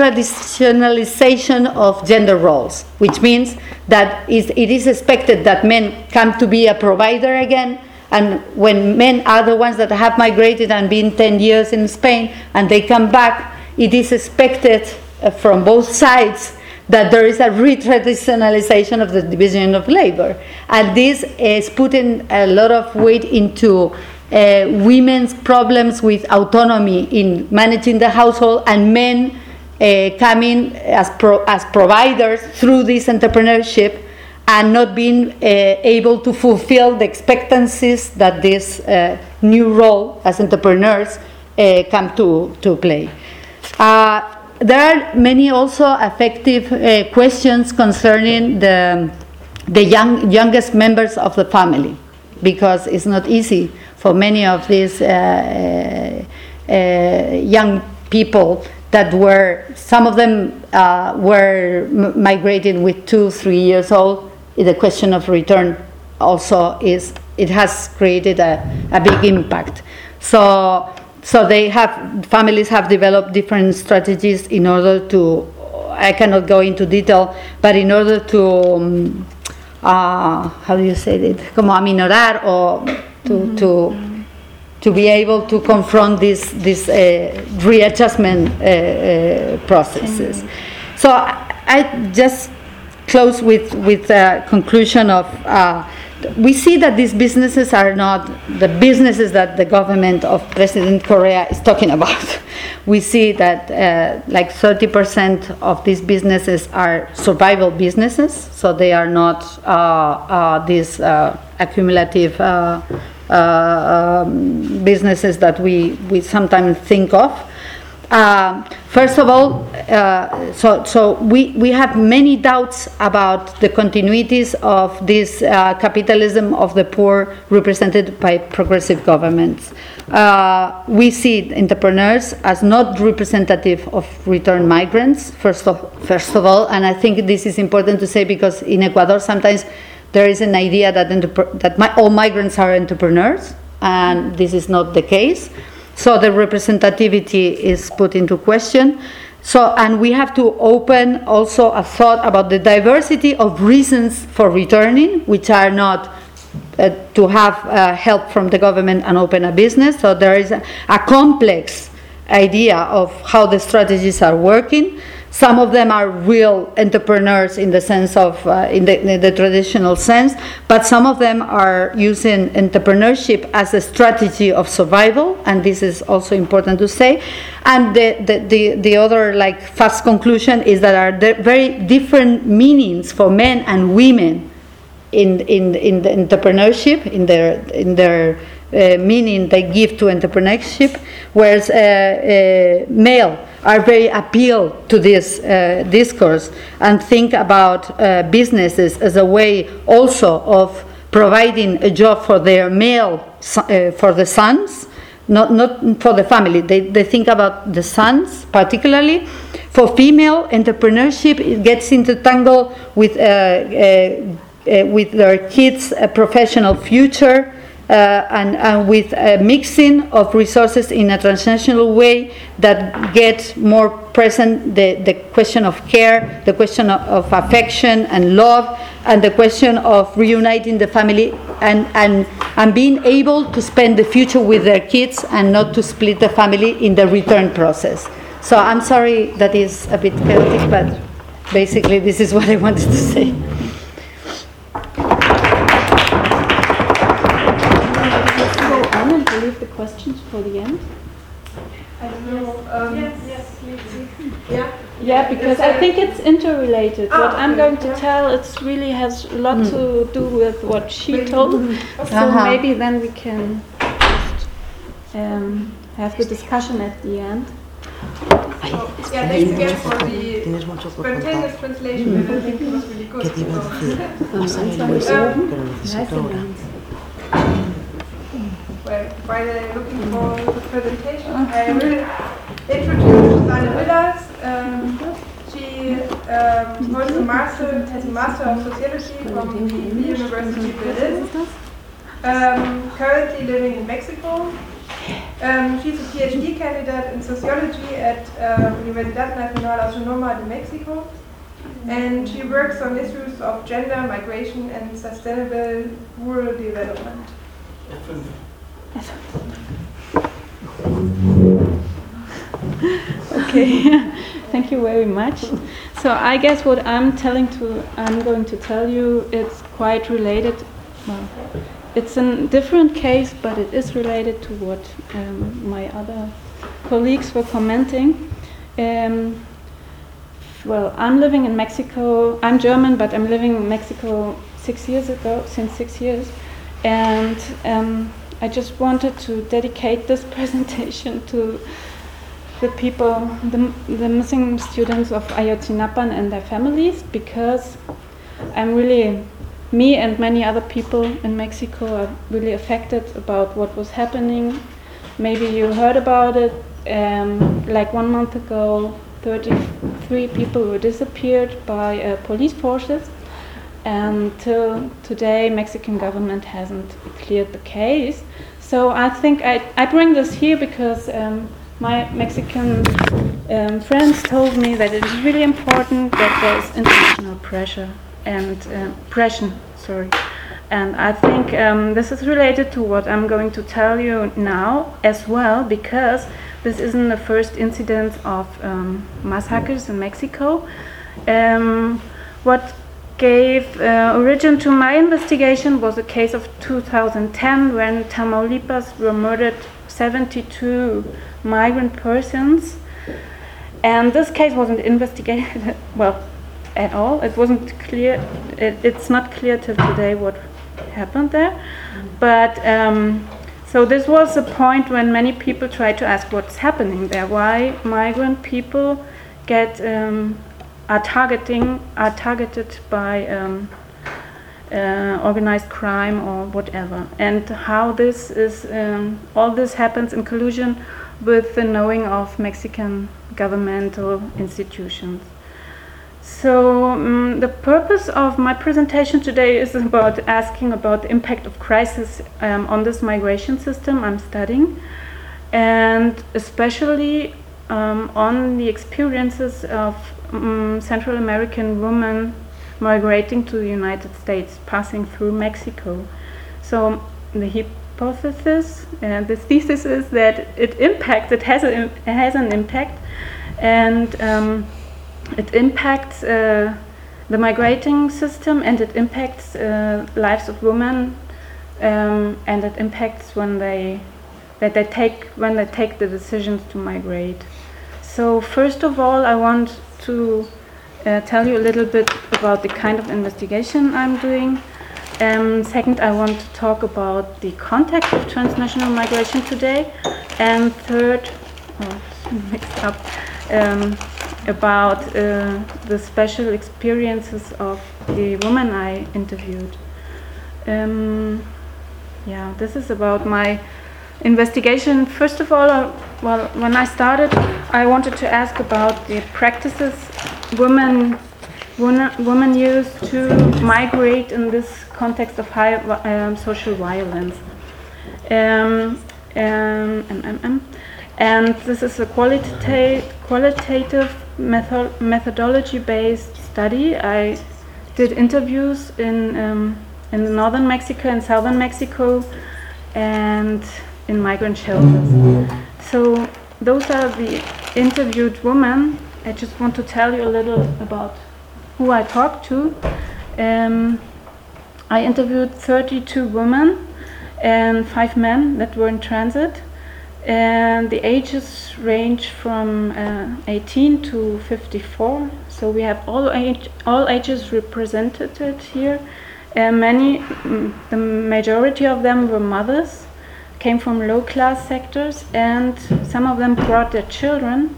retraditionalization of gender roles, which means that it is expected that men come to be a provider again. And when men are the ones that have migrated and been ten years in Spain, and they come back, it is expected uh, from both sides that there is a retraditionalization of the division of labor. And this is putting a lot of weight into uh, women's problems with autonomy in managing the household, and men uh, coming as, pro- as providers through this entrepreneurship, and not being uh, able to fulfill the expectancies that this uh, new role as entrepreneurs uh, come to, to play. Uh, there are many also effective uh, questions concerning the, the young, youngest members of the family, because it's not easy for many of these uh, uh, young people that were, some of them uh, were m- migrating with two, three years old. The question of return also is, it has created a, a big impact. So, so they have, families have developed different strategies in order to, I cannot go into detail, but in order to, um, uh, how do you say it, como aminorar, or to, mm-hmm. to, to be able to confront these, these uh, readjustment uh, uh, processes. Mm-hmm. So I, I just close with with a conclusion of uh, we see that these businesses are not the businesses that the government of President Correa is talking about. We see that uh, like thirty percent of these businesses are survival businesses, so they are not uh, uh, these uh, accumulative uh, uh, um, businesses that we, we sometimes think of. Uh, first of all, uh, so so we, we have many doubts about the continuities of this uh, capitalism of the poor represented by progressive governments. Uh, we see entrepreneurs as not representative of returned migrants, first of, first of all, and I think this is important to say because in Ecuador sometimes there is an idea that, entrep- that my, all migrants are entrepreneurs, and this is not the case. So the representativity is put into question. So, and we have to open also a thought about the diversity of reasons for returning, which are not uh, to have uh, help from the government and open a business. So there is a, a complex idea of how the strategies are working. Some of them are real entrepreneurs in the sense of, uh, in, the, in the traditional sense, but some of them are using entrepreneurship as a strategy of survival, and this is also important to say. And the, the, the, the other like fast conclusion is that are there very different meanings for men and women in, in, in the entrepreneurship, in their, in their uh, meaning they give to entrepreneurship, whereas uh, uh, male are very appeal to this uh, discourse and think about uh, businesses as a way also of providing a job for their male, uh, for the sons, not, not for the family. They, they think about the sons particularly. For female entrepreneurship, it gets into tangle with, uh, uh, uh, with their kids' uh, professional future. Uh, and, and with a mixing of resources in a transnational way that get more present the, the question of care, the question of, of affection and love, and the question of reuniting the family and, and, and being able to spend the future with their kids and not to split the family in the return process. So I'm sorry that is a bit chaotic, but basically this is what I wanted to say. Leave the questions for the end. I don't know. Um, yes, yes, please. Yeah. Yeah, because I think it's interrelated. Ah, what I'm okay. going to Yeah. tell, it's really has a lot Mm. to do with what she told. So Uh-huh. maybe then we can just um, have the discussion at the end. So, yeah, thanks again for the Tienes mucho por contar. spontaneous translation, and I think it was really good. ¿Qué te iba a decir? Um, Vas a ir I'm muy sorry. bien, pero necesito ahora. Well, while they're looking for the presentation, I will introduce Susanne Willers. Um, she um, holds a master, has a master of sociology from the University of Berlin. Um, currently living in Mexico. Um, she's a PhD candidate in sociology at uh, Universidad Nacional Autónoma de Mexico, and she works on issues of gender, migration, and sustainable rural development. Okay, thank you very much. So I guess what I'm telling to, I'm going to tell you, it's quite related. Well, it's a different case, but it is related to what um, my other colleagues were commenting. Um, well, I'm living in Mexico. I'm German, but I'm living in Mexico six years ago, since six years, and um, I just wanted to dedicate this presentation to the people, the, the missing students of Ayotzinapan and their families, because I'm really, me and many other people in Mexico are really affected about what was happening. Maybe you heard about it, um, like one month ago, thirty-three people were disappeared by uh, police forces. Until today, Mexican government hasn't cleared the case. So I think I, I bring this here because um, my Mexican um, friends told me that it is really important that there is international pressure and uh, pressure, sorry. And I think um, this is related to what I'm going to tell you now as well, because this isn't the first incident of um, massacres in Mexico. Um, what gave uh, origin to my investigation was a case of two thousand ten when Tamaulipas were murdered seventy-two migrant persons, and this case wasn't investigated well at all. It wasn't clear. It, it's not clear till today what happened there. But um, so this was a point when many people tried to ask what's happening there. Why migrant people get um, are targeting are targeted by um, uh, organized crime or whatever, and how this is um, all this happens in collusion with the knowing of Mexican governmental institutions. So um, the purpose of my presentation today is about asking about the impact of crisis um, on this migration system I'm studying, and especially um, on the experiences of um, Central American women migrating to the United States, passing through Mexico. So the hypothesis, uh, the thesis is that it impacts, it has, a, it has an impact, and um, it impacts uh, the migrating system, and it impacts uh, lives of women, um, and it impacts when they that they take when they take the decisions to migrate. So first of all, I want to uh, tell you a little bit about the kind of investigation I'm doing. Um, second, I want to talk about the context of transnational migration today. And third, oh, it's mixed up, um, about uh, the special experiences of the woman I interviewed. Um, yeah, this is about my investigation. First of all, uh, well, when I started, I wanted to ask about the practices women women, women use to migrate in this context of high um, social violence. Um, um, um, um, um. And this is a qualitative, qualitative method, methodology-based study. I did interviews in um, in northern Mexico and southern Mexico, and in migrant shelters. So those are the interviewed women. I just want to tell you a little about who I talked to. Um, I interviewed thirty-two women and five men that were in transit, and the ages range from uh, eighteen to fifty-four. So we have all age, all ages represented here. Uh, many, mm, the majority of them were mothers, came from low-class sectors, and some of them brought their children.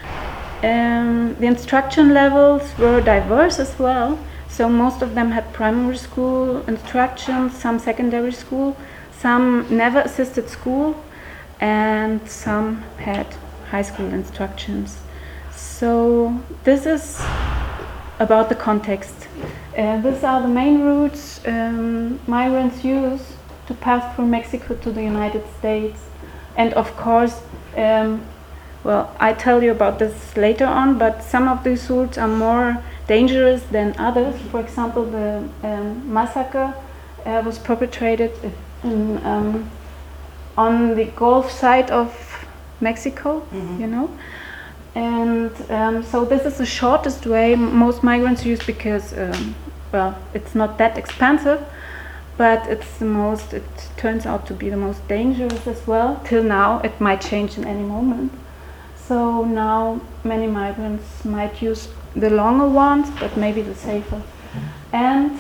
Um, the instruction levels were diverse as well. So most of them had primary school instruction, some secondary school, some never assisted school, and some had high school instructions. So this is about the context. Uh, these are the main routes um, migrants use to pass from Mexico to the United States. And of course, um, well, I tell you about this later on, but some of these routes are more dangerous than others. For example, the um, massacre uh, was perpetrated in, um, on the Gulf side of Mexico, mm-hmm. you know. And um, so this is the shortest way most migrants use because, um, well, it's not that expensive, but it's the most, it turns out to be the most dangerous as well. Till now, it might change in any moment. So now many migrants might use the longer ones, but maybe the safer. And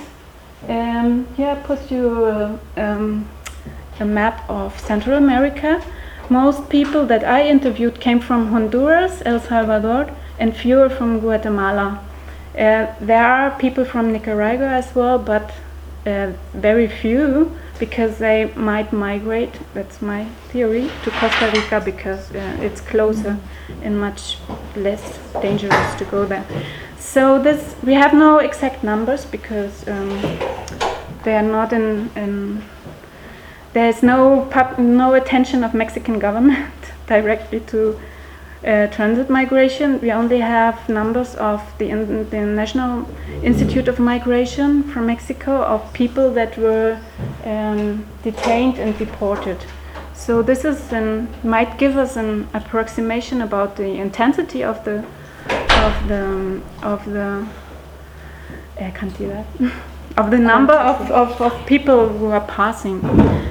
um, here I put you uh, um, a map of Central America. Most people that I interviewed came from Honduras, El Salvador, and fewer from Guatemala. Uh, there are people from Nicaragua as well, but uh, very few, because they might migrate, that's my theory, to Costa Rica because uh, it's closer and much less dangerous to go there. So this, we have no exact numbers because um, they are not in, in there's no pub, no attention of Mexican government directly to uh, transit migration. We only have numbers of the, in, the National Institute of Migration from Mexico of people that were um, detained and deported. So this is an, might give us an approximation about the intensity of the of the of the uh, cantidad of the number of, of, of people who are passing.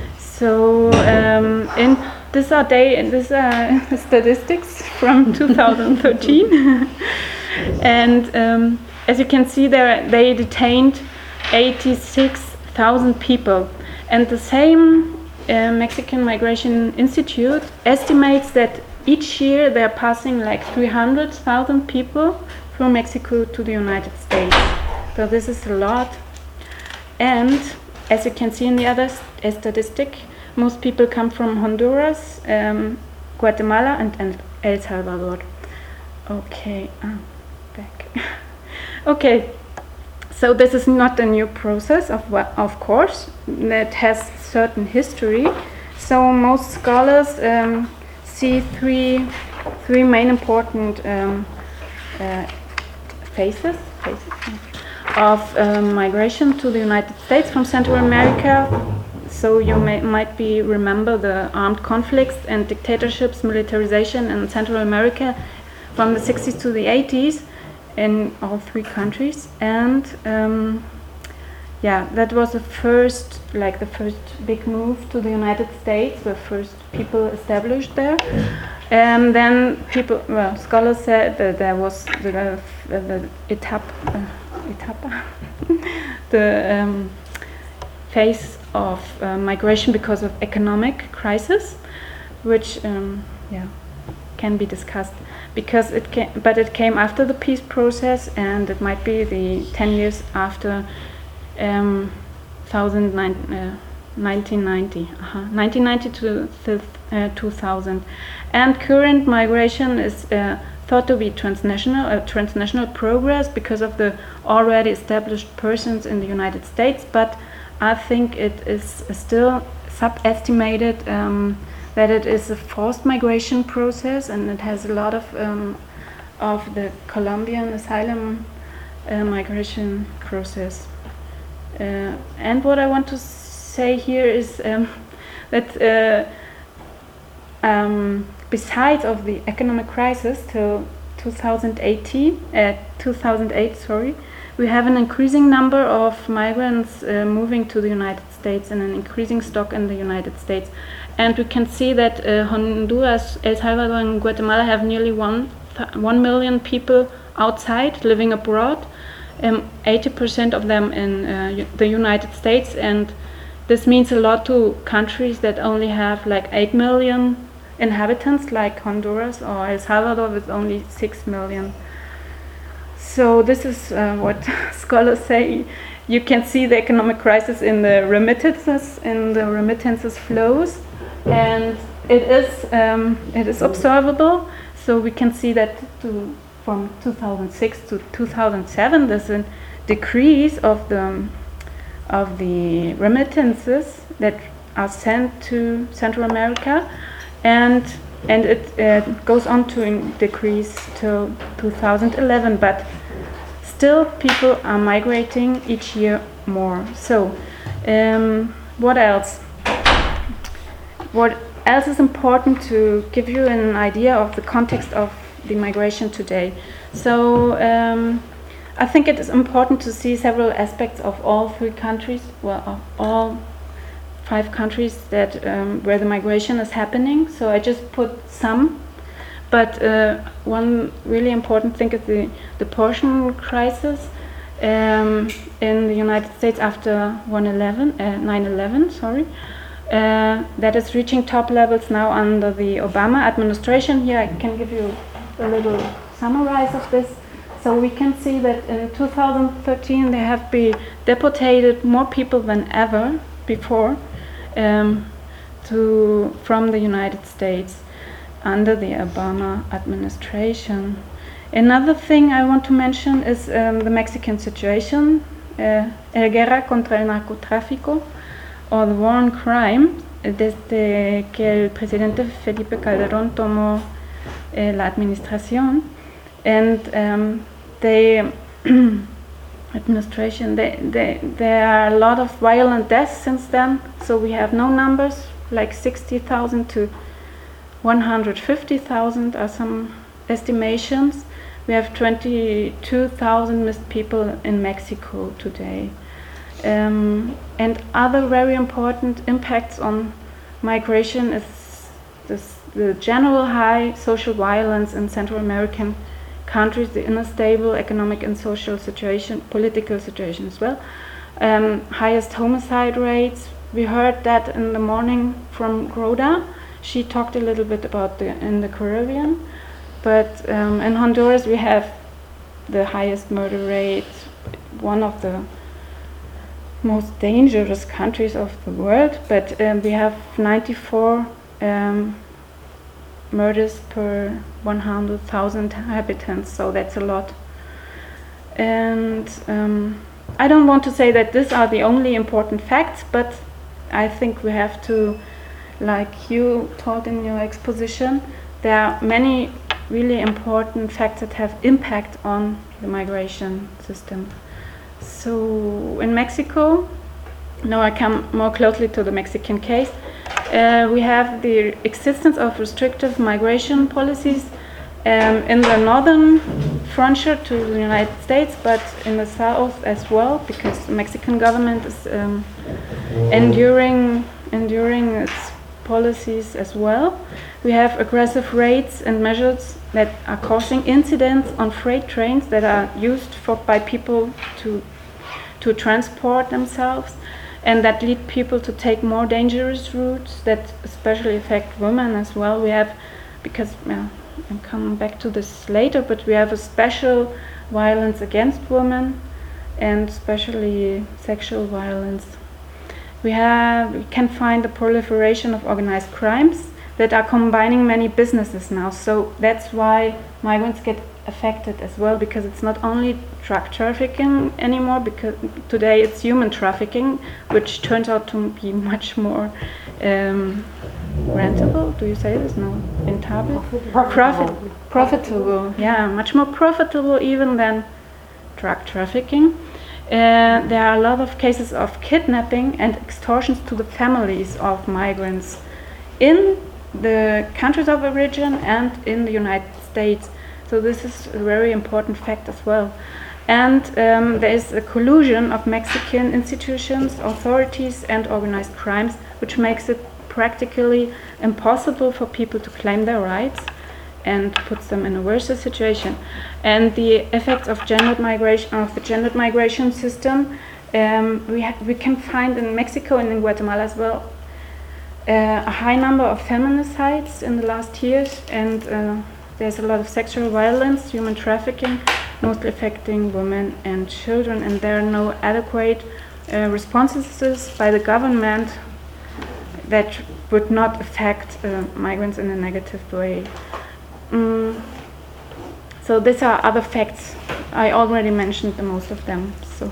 So um, in these are day these are statistics from two thousand thirteen, and um, as you can see there, they detained eighty-six thousand people, and the same uh, Mexican Migration Institute estimates that each year they are passing like three hundred thousand people from Mexico to the United States. So this is a lot, and as you can see in the other st- statistic, most people come from Honduras, um, Guatemala, and, and El Salvador. Okay, oh, back. Okay, so this is not a new process, of of course, that has certain history. So most scholars um, see three three main important um, uh, phases, phases of um, migration to the United States from Central America. So you may, might be remember the armed conflicts and dictatorships, militarization in Central America from the sixties to the eighties in all three countries. And um, yeah, that was the first, like the first big move to the United States, the first people established there. And then people, well, scholars said that there was the, uh, the etapa, uh, etapa the um, phase of uh, migration because of economic crisis, which um, yeah can be discussed because it came, but it came after the peace process, and it might be the ten years after um, nineteen ninety, uh-huh. nineteen ninety to uh, two thousand, and current migration is uh, thought to be transnational, a transnational progress because of the already established persons in the United States, but I think it is still subestimated um, that it is a forced migration process, and it has a lot of um, of the Colombian asylum uh, migration process. Uh, and what I want to say here is um, that uh, um, besides of the economic crisis till two thousand eighteen, uh, two thousand eight, sorry, we have an increasing number of migrants uh, moving to the United States and an increasing stock in the United States. And we can see that uh, Honduras, El Salvador, and Guatemala have nearly one, one million people outside living abroad, um, eighty percent of them in uh, the United States, and this means a lot to countries that only have like eight million inhabitants, like Honduras or El Salvador with only six million. So this is uh, what scholars say. You can see the economic crisis in the remittances, in the remittances flows, and it is um, it is observable. So we can see that to, from two thousand six to two thousand seven, there's a decrease of the of the remittances that are sent to Central America, and and it uh, goes on to in decrease till two thousand eleven, but still people are migrating each year more. So um, what else? What else is important to give you an idea of the context of the migration today? So um, I think it is important to see several aspects of all three countries, well, of all five countries that um, where the migration is happening. So I just put some, but uh, one really important thing is the deportation crisis um, in the United States after nine eleven, sorry. Uh, that is reaching top levels now under the Obama administration. Here I can give you a little summarize of this. So we can see that in two thousand thirteen there have been deported more people than ever before um, to from the United States under the Obama administration. Another thing I want to mention is um, the Mexican situation, uh, El Guerra contra el Narcotráfico, or the war on crime, desde que el presidente Felipe Calderón tomó eh, la administración. And um, the administration, they, they, there are a lot of violent deaths since then, so we have no numbers, like sixty thousand to one hundred fifty thousand are some estimations. We have twenty-two thousand missed people in Mexico today. Um, and other very important impacts on migration is this, the general high social violence in Central American countries, the unstable economic and social situation, political situation as well. Um, highest homicide rates. We heard that in the morning from Groda. She talked a little bit about the in the Caribbean, but um, in Honduras we have the highest murder rate, one of the most dangerous countries of the world, but um, we have ninety-four um, murders per one hundred thousand inhabitants, so that's a lot. And um, I don't want to say that these are the only important facts, but I think we have to, like you taught in your exposition, there are many really important facts that have impact on the migration system. So in Mexico, now I come more closely to the Mexican case, uh, we have the existence of restrictive migration policies um, in the northern frontier to the United States, but in the south as well, because the Mexican government is um, enduring, enduring its policies as well. We have aggressive rates and measures that are causing incidents on freight trains that are used for by people to to transport themselves. and that lead people to take more dangerous routes that especially affect women as well. We have, because well, I'm coming back to this later, but we have a special violence against women and especially sexual violence. We have we can find the proliferation of organized crimes that are combining many businesses now. So that's why migrants get affected as well, because it's not only drug trafficking anymore, because today it's human trafficking, which turns out to be much more um, rentable. Do you say this? No, rentable? Profit, profitable. Yeah, much more profitable even than drug trafficking. Uh, there are a lot of cases of kidnapping and extortions to the families of migrants in the countries of origin and in the United States. So this is a very important fact as well. And um, there is a collusion of Mexican institutions, authorities and organized crimes, which makes it practically impossible for people to claim their rights and puts them in a worse situation. And the effects of gendered migration, of the gendered migration system, um, we, ha we can find in Mexico and in Guatemala as well uh, a high number of feminicides in the last years, and uh, there's a lot of sexual violence, human trafficking, mostly affecting women and children, and there are no adequate uh, responses by the government that would not affect uh, migrants in a negative way. Mm. So these are other facts. I already mentioned the most of them. So,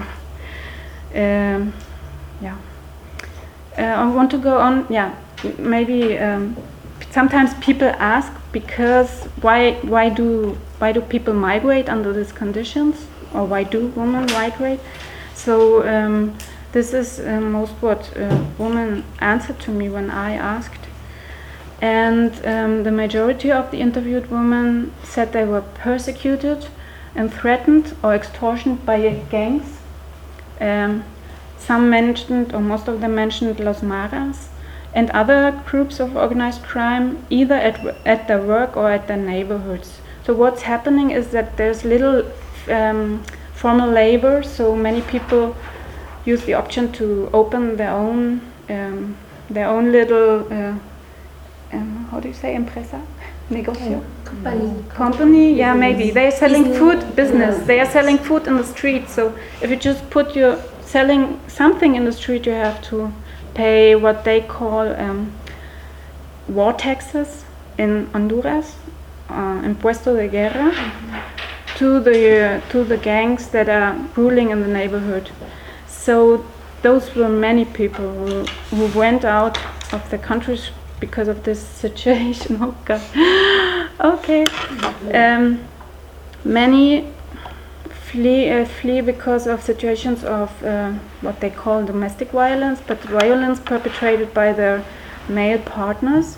um, yeah. Uh, I want to go on. Yeah, maybe um, sometimes people ask because why why do why do people migrate under these conditions, or why do women migrate? So um, this is uh, most what uh, women answered to me when I asked. And um, the majority of the interviewed women said they were persecuted and threatened or extortioned by gangs. Um, some mentioned, or most of them mentioned, Los Maras and other groups of organized crime, either at, at their work or at their neighborhoods. So what's happening is that there's little um, formal labor, so many people use the option to open their own, um, their own little uh, Um, how do you say, empresa? Negocio? Company. Company, yeah, maybe. They're selling Business. food, business. Yeah. They are selling food in the street. So if you just put your selling something in the street, you have to pay what they call um, war taxes in Honduras, uh, impuesto de guerra, mm-hmm. to the uh, to the gangs that are ruling in the neighborhood. So those were many people who, who went out of the countries because of this situation. Oh God. Okay. Um, many flee uh, flee because of situations of uh, what they call domestic violence, but violence perpetrated by their male partners,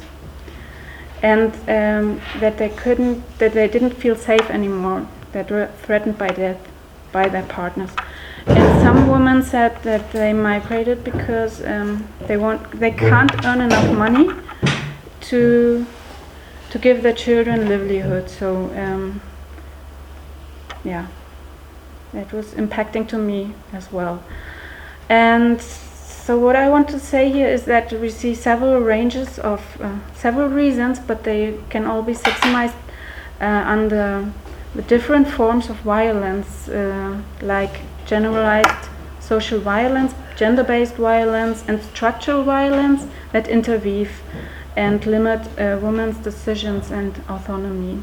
and um, that they couldn't, that they didn't feel safe anymore. That were threatened by death by their partners. And some women said that they migrated because um, they want, they can't earn enough money to to give their children livelihood. So um, yeah, that was impacting to me as well. And so what I want to say here is that we see several ranges of uh, several reasons, but they can all be subsumized uh, under the different forms of violence, uh, like generalized social violence, gender-based violence, and structural violence that interweave and limit uh, women's decisions and autonomy.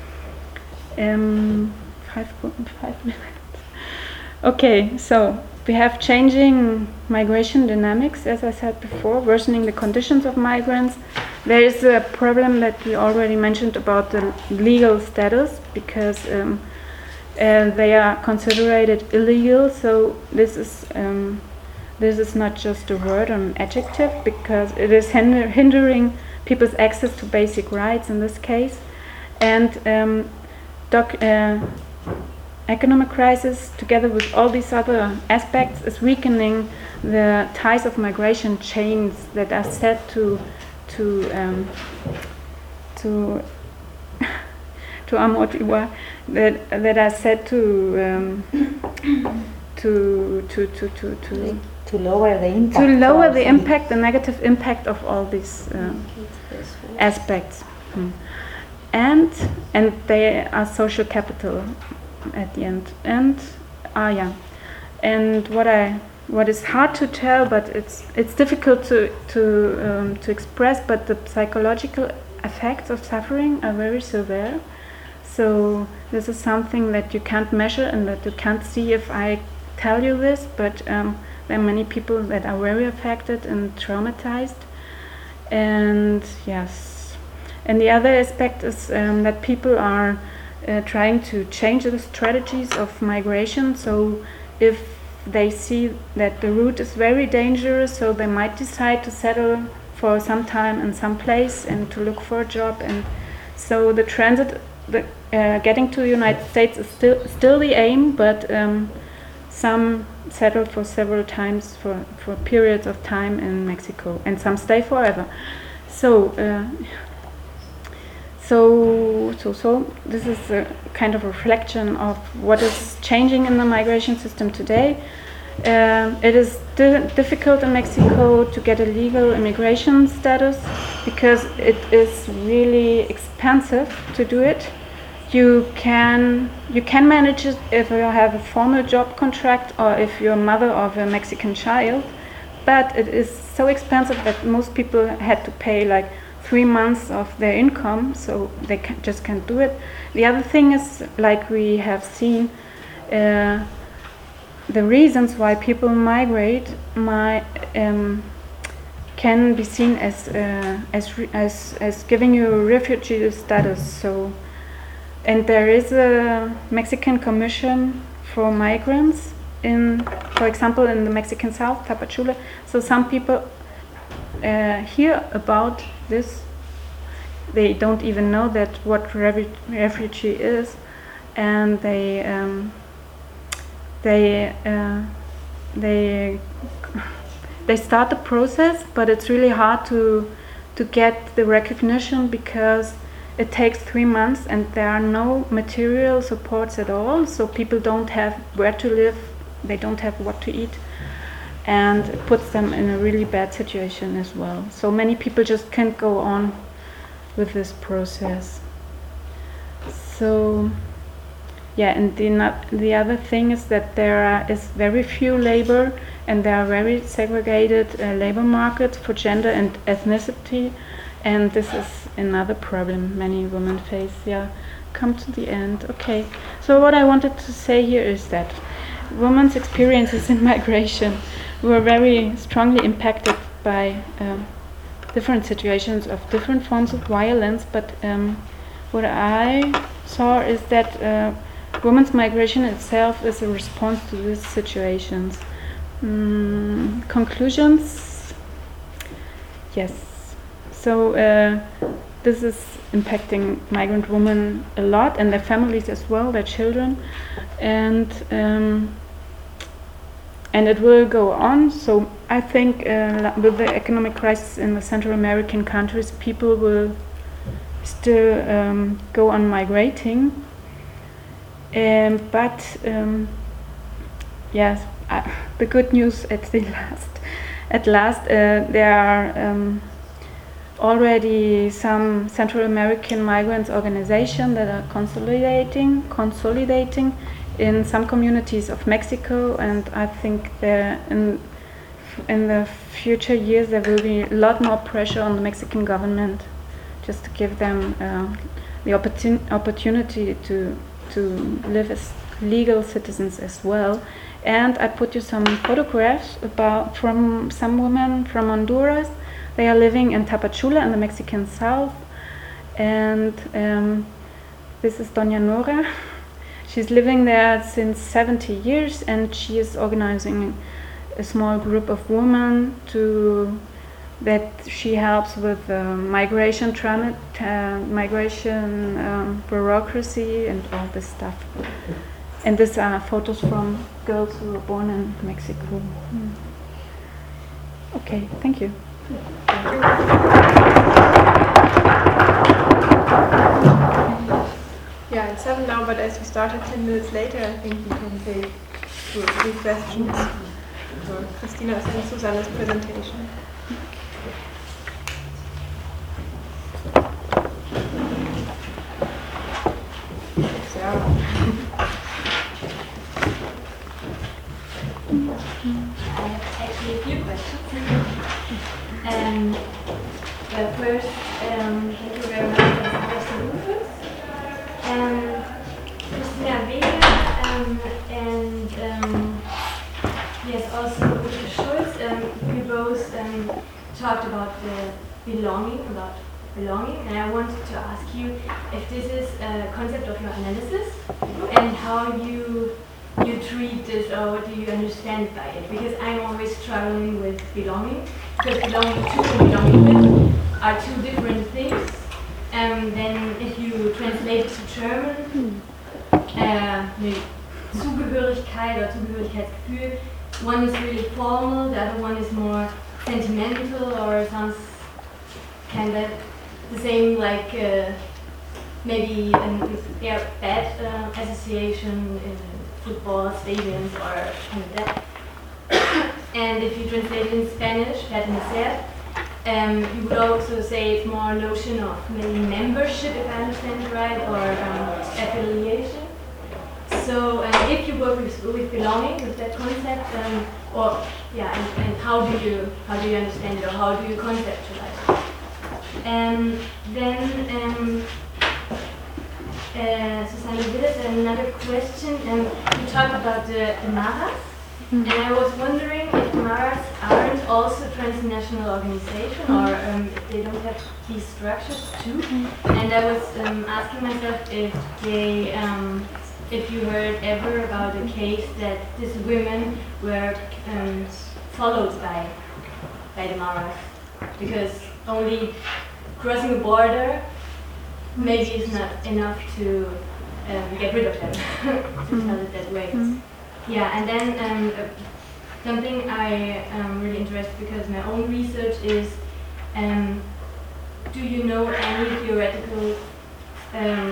Um, five, five minutes. Okay, so we have changing migration dynamics, as I said before, worsening the conditions of migrants. There is a problem that we already mentioned about the legal status, because um, uh, they are considered illegal. So this is um, this is not just a word or an adjective, because it is hinder hindering people's access to basic rights in this case. And um, doc uh, economic crisis, together with all these other aspects, is weakening the ties of migration chains that are set to to um, to to amortiguar, that that are set to um, to to to to to to lower the impact. To lower of the impact, the negative impact of all these uh, aspects. Hmm. And and they are social capital at the end. And ah yeah. And what I what is hard to tell, but it's it's difficult to to um, to express. But the psychological effects of suffering are very severe. So this is something that you can't measure and that you can't see if I tell you this. But um, there are many people that are very affected and traumatized. And yes, and the other aspect is um, that people are uh, trying to change the strategies of migration. So if they see that the route is very dangerous, so they might decide to settle for some time in some place and to look for a job. And so the transit, the uh, getting to the United States is still still the aim, but um, some settle for several times for, for periods of time in Mexico, and some stay forever. So, uh, so, so, so this is a kind of reflection of what is changing in the migration system today. Um, it is di difficult in Mexico to get a legal immigration status because it is really expensive to do it. You can you can manage it if you have a formal job contract or if you're a mother of a Mexican child, but it is so expensive that most people had to pay like three months of their income, so they can, just can't do it. The other thing is, like we have seen, uh, the reasons why people migrate my, um, can be seen as uh, as, re as as giving you a refugee status. So. And there is a Mexican Commission for Migrants in, for example, in the Mexican South, Tapachula. So some people uh, hear about this. They don't even know that what refu refugee is, and they um, they uh, they they start the process. But it's really hard to to get the recognition because it takes three months and there are no material supports at all, so people don't have where to live, they don't have what to eat, and it puts them in a really bad situation as well. So many people just can't go on with this process. So yeah, and the, not, the other thing is that there are, is very few labor, and there are very segregated uh, labor markets for gender and ethnicity. And this is another problem many women face. Yeah, come to the end. Okay, so what I wanted to say here is that women's experiences in migration were very strongly impacted by um, different situations of different forms of violence. But um, what I saw is that uh, women's migration itself is a response to these situations. Mm, conclusions? Yes. So uh, this is impacting migrant women a lot, and their families as well, their children, and um, and it will go on. So I think uh, with the economic crisis in the Central American countries, people will still um, go on migrating. Um, but um, yes, uh, the good news at the last, at last, uh, there are. Um, already some Central American migrants organizations that are consolidating, consolidating in some communities of Mexico, and I think there in in the future years there will be a lot more pressure on the Mexican government, just to give them uh, the opportun opportunity to to live as legal citizens as well. And I put you some photographs about from some women from Honduras. They are living in Tapachula in the Mexican South, and um, this is Doña Nora. She's living there since seventy years, and she is organizing a small group of women to that she helps with uh, migration, trauma, uh, migration um, bureaucracy, and all this stuff. And these are photos from girls who were born in Mexico. Mm. Okay, thank you. Yeah, it's seven now, but as we started ten minutes later, I think we can take two or three questions. for Christina's and Susanne's presentation. I have actually a few questions. um, well, first, um, thank you very much for this question, Rufus. Um, Christina Weger um, and um, yes, also Rufus Schulz, um, we both um, talked about the belonging, about belonging, and I wanted to ask you if this is a concept of your analysis and how you you treat this, or what do you understand by it? Because I'm always struggling with belonging, because belonging to and belonging with are two different things. Um, then if you translate it to German, uh, nee, Zugehörigkeit or Zugehörigkeitsgefühl, one is really formal, the other one is more sentimental, or sounds kind of the same, like uh, maybe an yeah, bad uh, association in football stadiums or kind of that. And if you translate it in Spanish, pertenecer, um, you would also say it's more a notion of maybe membership, if I understand it right, or um, affiliation. So um, if you work with, with belonging, with that concept, um, or yeah, and, and how do you how do you understand it, or how do you conceptualize it? And then um, uh, Susanne Willis, another question. Um, you talked about the, the Maras, mm-hmm. and I was wondering if the Maras aren't also a transnational organization, mm-hmm. or um, if they don't have these structures too. Mm-hmm. And I was um, asking myself if they, um, if you heard ever about a case that these women were um, followed by by the Maras, because only crossing a border maybe is not enough to um, get rid of them, to tell it that way. Mm-hmm. Yeah, and then um, uh, something I am really interested, because my own research is, um, do you know any theoretical, um,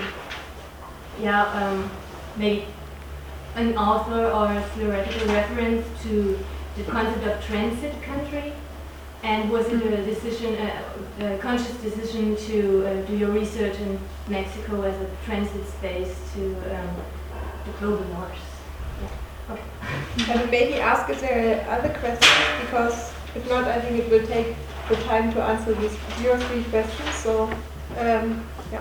yeah, um, maybe an author or a theoretical reference to the concept of transit country? And was it a decision, a, a conscious decision to uh, do your research in Mexico as a transit space to um, the global north? Yeah. Okay. I will maybe ask if there are other questions, because if not, I think it will take the time to answer these your three questions. So, um, yeah.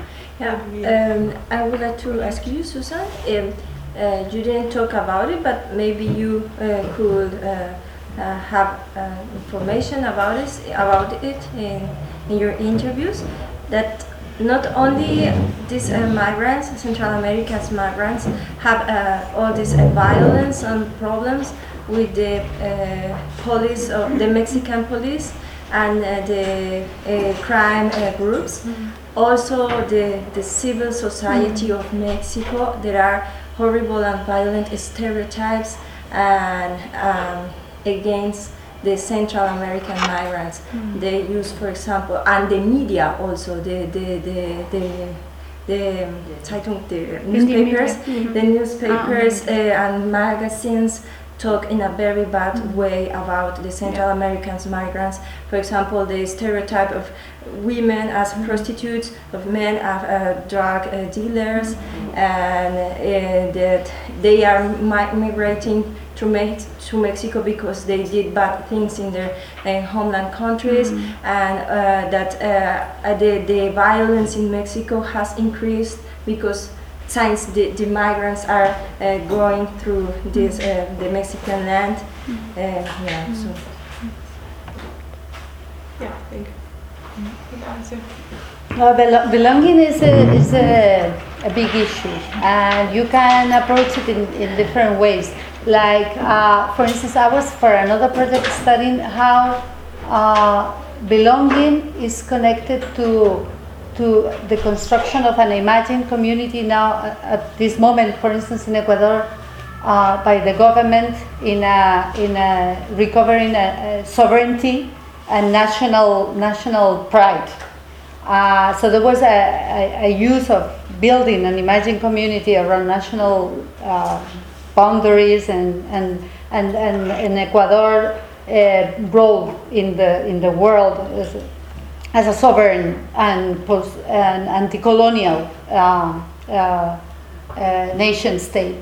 Yeah. Um, I would like to ask you, Susan. Um, uh, you didn't talk about it, but maybe you uh, could. Uh, Uh, have uh, information about it, about it in, in your interviews, that not only these uh, migrants, Central America's migrants, have uh, all this uh, violence and problems with the uh, police, or the Mexican police, and uh, the uh, crime uh, groups. Mm-hmm. Also the, the civil society mm-hmm. of Mexico. There are horrible and violent stereotypes and um, against the Central American migrants. Mm. They use, for example, and the media also, the the the the, the, Zeitung, the newspapers, mm-hmm. the newspapers oh. uh, and magazines talk in a very bad mm. way about the Central yeah. American migrants. For example, the stereotype of women as mm. prostitutes, of men as uh, drug uh, dealers, mm. and uh, that they are mi- migrating to, me- to Mexico because they did bad things in their uh, homeland countries, mm. and uh, that uh, the, the violence in Mexico has increased because since the, the migrants are uh, going through this uh, the Mexican land. Mm. Uh, yeah, mm. so. Yeah, thank you. Good answer. Well, belo- belonging is a, is a, a big issue, and you can approach it in, in different ways. Like, uh, for instance, I was for another project studying how uh, belonging is connected to to the construction of an imagined community now at, at this moment, for instance, in Ecuador, uh, by the government in a, in a recovering a, a sovereignty and national national pride. Uh, so there was a, a, a use of building an imagined community around national uh, boundaries and, and and, and, and Ecuador uh, role in the in the world as a, as a sovereign and post and anti-colonial uh, uh, uh, nation state,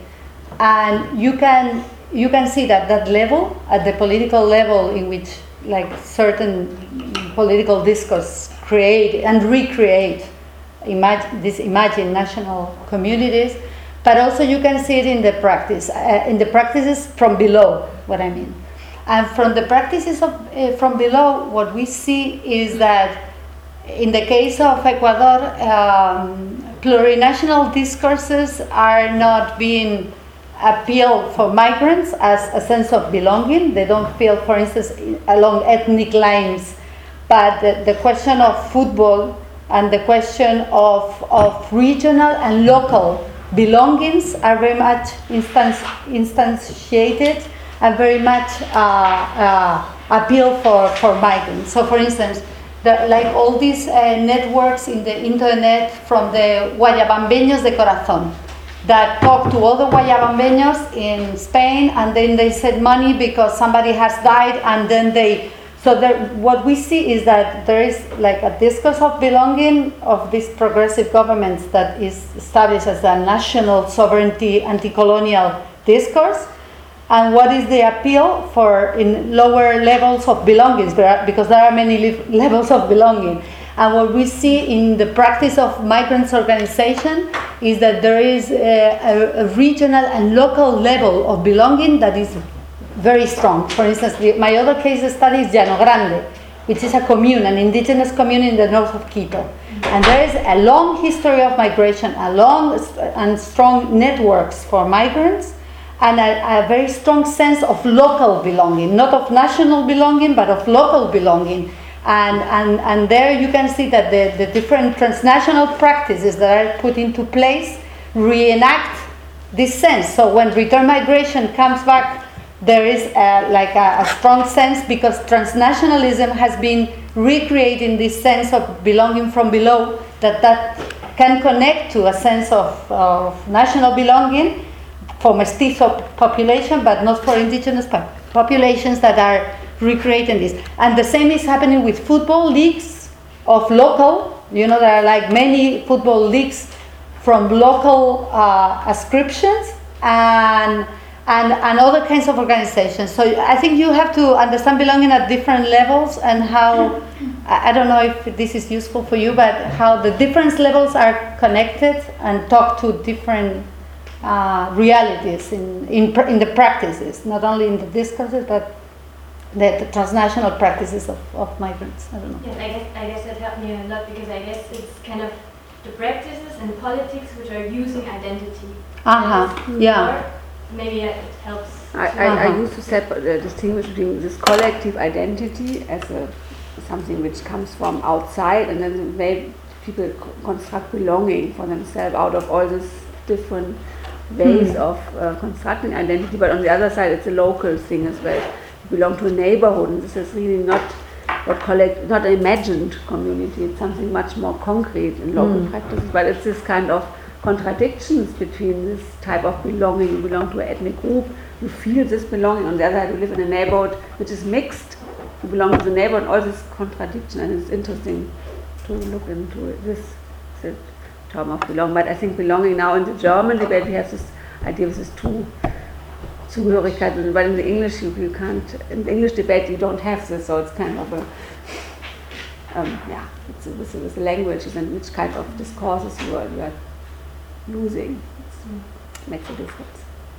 and you can you can see that that level at the political level in which like certain political discourse create and recreate imagine this imagine national communities, but also you can see it in the practice uh, in the practices from below. What I mean. And from the practices of, uh, from below, what we see is that in the case of Ecuador, um, plurinational discourses are not being appealed for migrants as a sense of belonging. They don't feel, for instance, along ethnic lines, but the, the question of football and the question of, of regional and local belongings are very much instance, instantiated and very much uh, uh, appeal for, for migrants. So for instance, the, like all these uh, networks in the internet from the Guayabambeños de Corazón that talk to other Guayabambeños in Spain, and then they send money because somebody has died, and then they, so there, what we see is that there is like a discourse of belonging of these progressive governments that is established as a national sovereignty anti-colonial discourse. And what is the appeal for in lower levels of belongings? Because there are many le- levels of belonging. And what we see in the practice of migrants' organization is that there is a, a, a regional and local level of belonging that is very strong. For instance, the, my other case study is Llano Grande, which is a commune, an indigenous commune in the north of Quito. And there is a long history of migration, a long and strong networks for migrants, and a, a very strong sense of local belonging, not of national belonging, but of local belonging. And, and, and there you can see that the, the different transnational practices that are put into place reenact this sense. So when return migration comes back, there is a, like a, a strong sense, because transnationalism has been recreating this sense of belonging from below, that that can connect to a sense of, of national belonging for mestizo population, but not for indigenous populations that are recreating this. And the same is happening with football leagues of local, you know, there are like many football leagues from local uh, ascriptions and, and, and other kinds of organizations. So I think you have to understand belonging at different levels, and how, I don't know if this is useful for you, but how the different levels are connected and talk to different Uh, realities in, in in the practices, not only in the discourses, but the, the transnational practices of, of migrants. I don't know. Yes, I guess I guess that helped me a lot, because I guess it's kind of the practices and politics which are using identity. Uh-huh. Yeah. Maybe it helps. I, I, Uh-huh. I used to separ- uh, distinguish between this collective identity as a something which comes from outside, and then maybe people co- construct belonging for themselves out of all these different ways Hmm. of uh, constructing identity. But on the other side, it's a local thing as well. You belong to a neighborhood, and this is really not what collect, not an imagined community. It's something much more concrete in local Hmm. practices. But it's this kind of contradictions between this type of belonging. You belong to an ethnic group, you feel this belonging. On the other hand, you live in a neighborhood which is mixed. You belong to the neighborhood, and all this contradiction. And it's interesting to look into this, this term of belonging. But I think belonging now in the German debate, we have this idea of this two Zugehörigkeit, but in the English you, you can't, in the English debate you don't have this, so it's kind of a, um, yeah, it's a, with, with the languages and which kind of discourses you are, you are using. It makes a difference.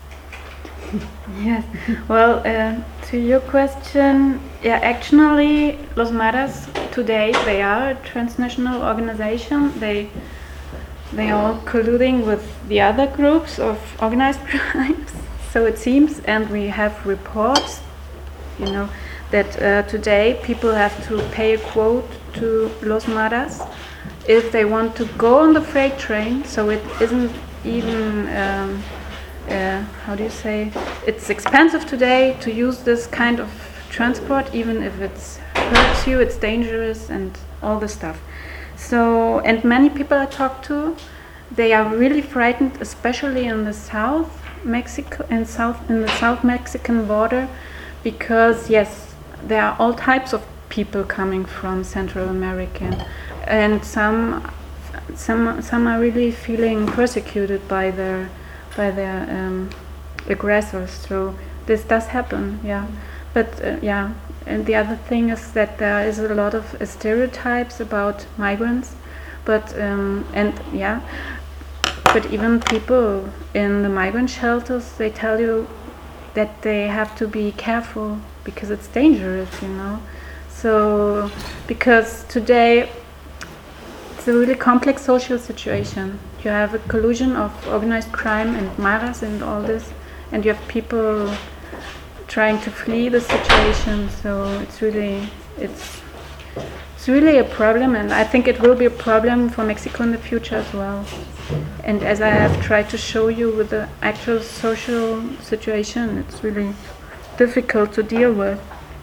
Yes. Well, uh, to your question, yeah, actually, Los Maras today, they are a transnational organization. They they are all colluding with the other groups of organized crimes, so it seems, and we have reports, you know, that uh, today people have to pay a quote to Los Maras if they want to go on the freight train, so it isn't even, um, uh, how do you say, it's expensive today to use this kind of transport, even if it hurts you, it's dangerous and all this stuff. So, and many people I talk to, they are really frightened, especially in the south, Mexico in south in the South Mexican border, because yes, there are all types of people coming from Central America, and some some some are really feeling persecuted by their by their um, aggressors. So this does happen, yeah. But uh, yeah, and the other thing is that there is a lot of uh, stereotypes about migrants, but um, and yeah, but even people in the migrant shelters, they tell you that they have to be careful because it's dangerous, you know. So because today it's a really complex social situation. You have a collusion of organized crime and maras and all this, and you have people trying to flee the situation. So it's really it's it's really a problem, and I think it will be a problem for Mexico in the future as well. And as I have tried to show you with the actual social situation, it's really difficult to deal with.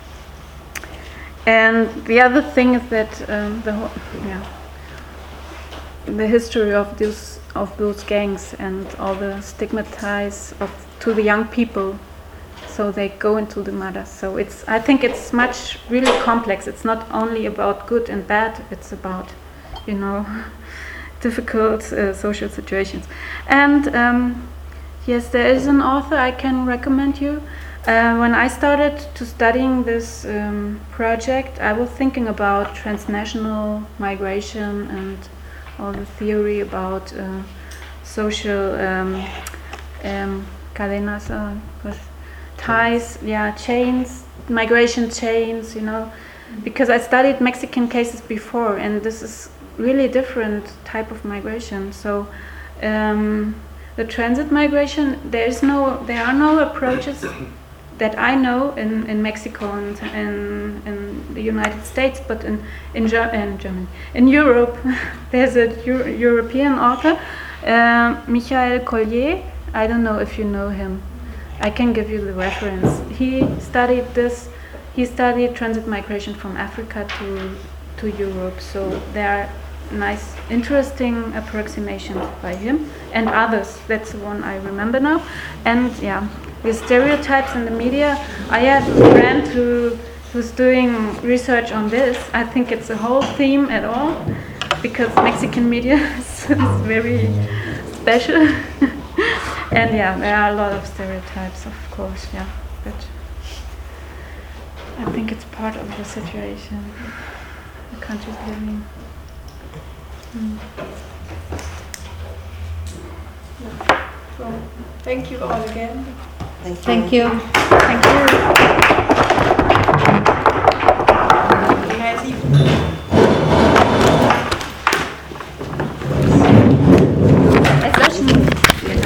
And the other thing is that um, the whole, yeah, the history of those of those gangs and all the stigmatize of to the young people, so they go into the maras. So it's I think it's much really complex. It's not only about good and bad. It's about, you know, difficult uh, social situations. And um, yes, there is an author I can recommend you. Uh, when I started to studying this um, project, I was thinking about transnational migration and all the theory about uh, social um, um, cadenas, uh, ties, yeah, chains, migration chains, you know, because I studied Mexican cases before, and this is really different type of migration. So um, the transit migration, there is no, there are no approaches that I know in, in Mexico and in, in the United States, but in in, Ger in Germany, in Europe, there's a Euro European author, uh, Michael Collier. I don't know if you know him. I can give you the reference. He studied this. He studied transit migration from Africa to to Europe. So there are nice, interesting approximations by him and others. That's the one I remember now. And yeah. The stereotypes in the media. I have a friend who who's doing research on this. I think it's a whole theme at all, because Mexican media is, is very special. And yeah, there are a lot of stereotypes, of course, yeah. But I think it's part of the situation the country's living. Mm. Well, thank you all again. Thank you. Thank you. Thank you.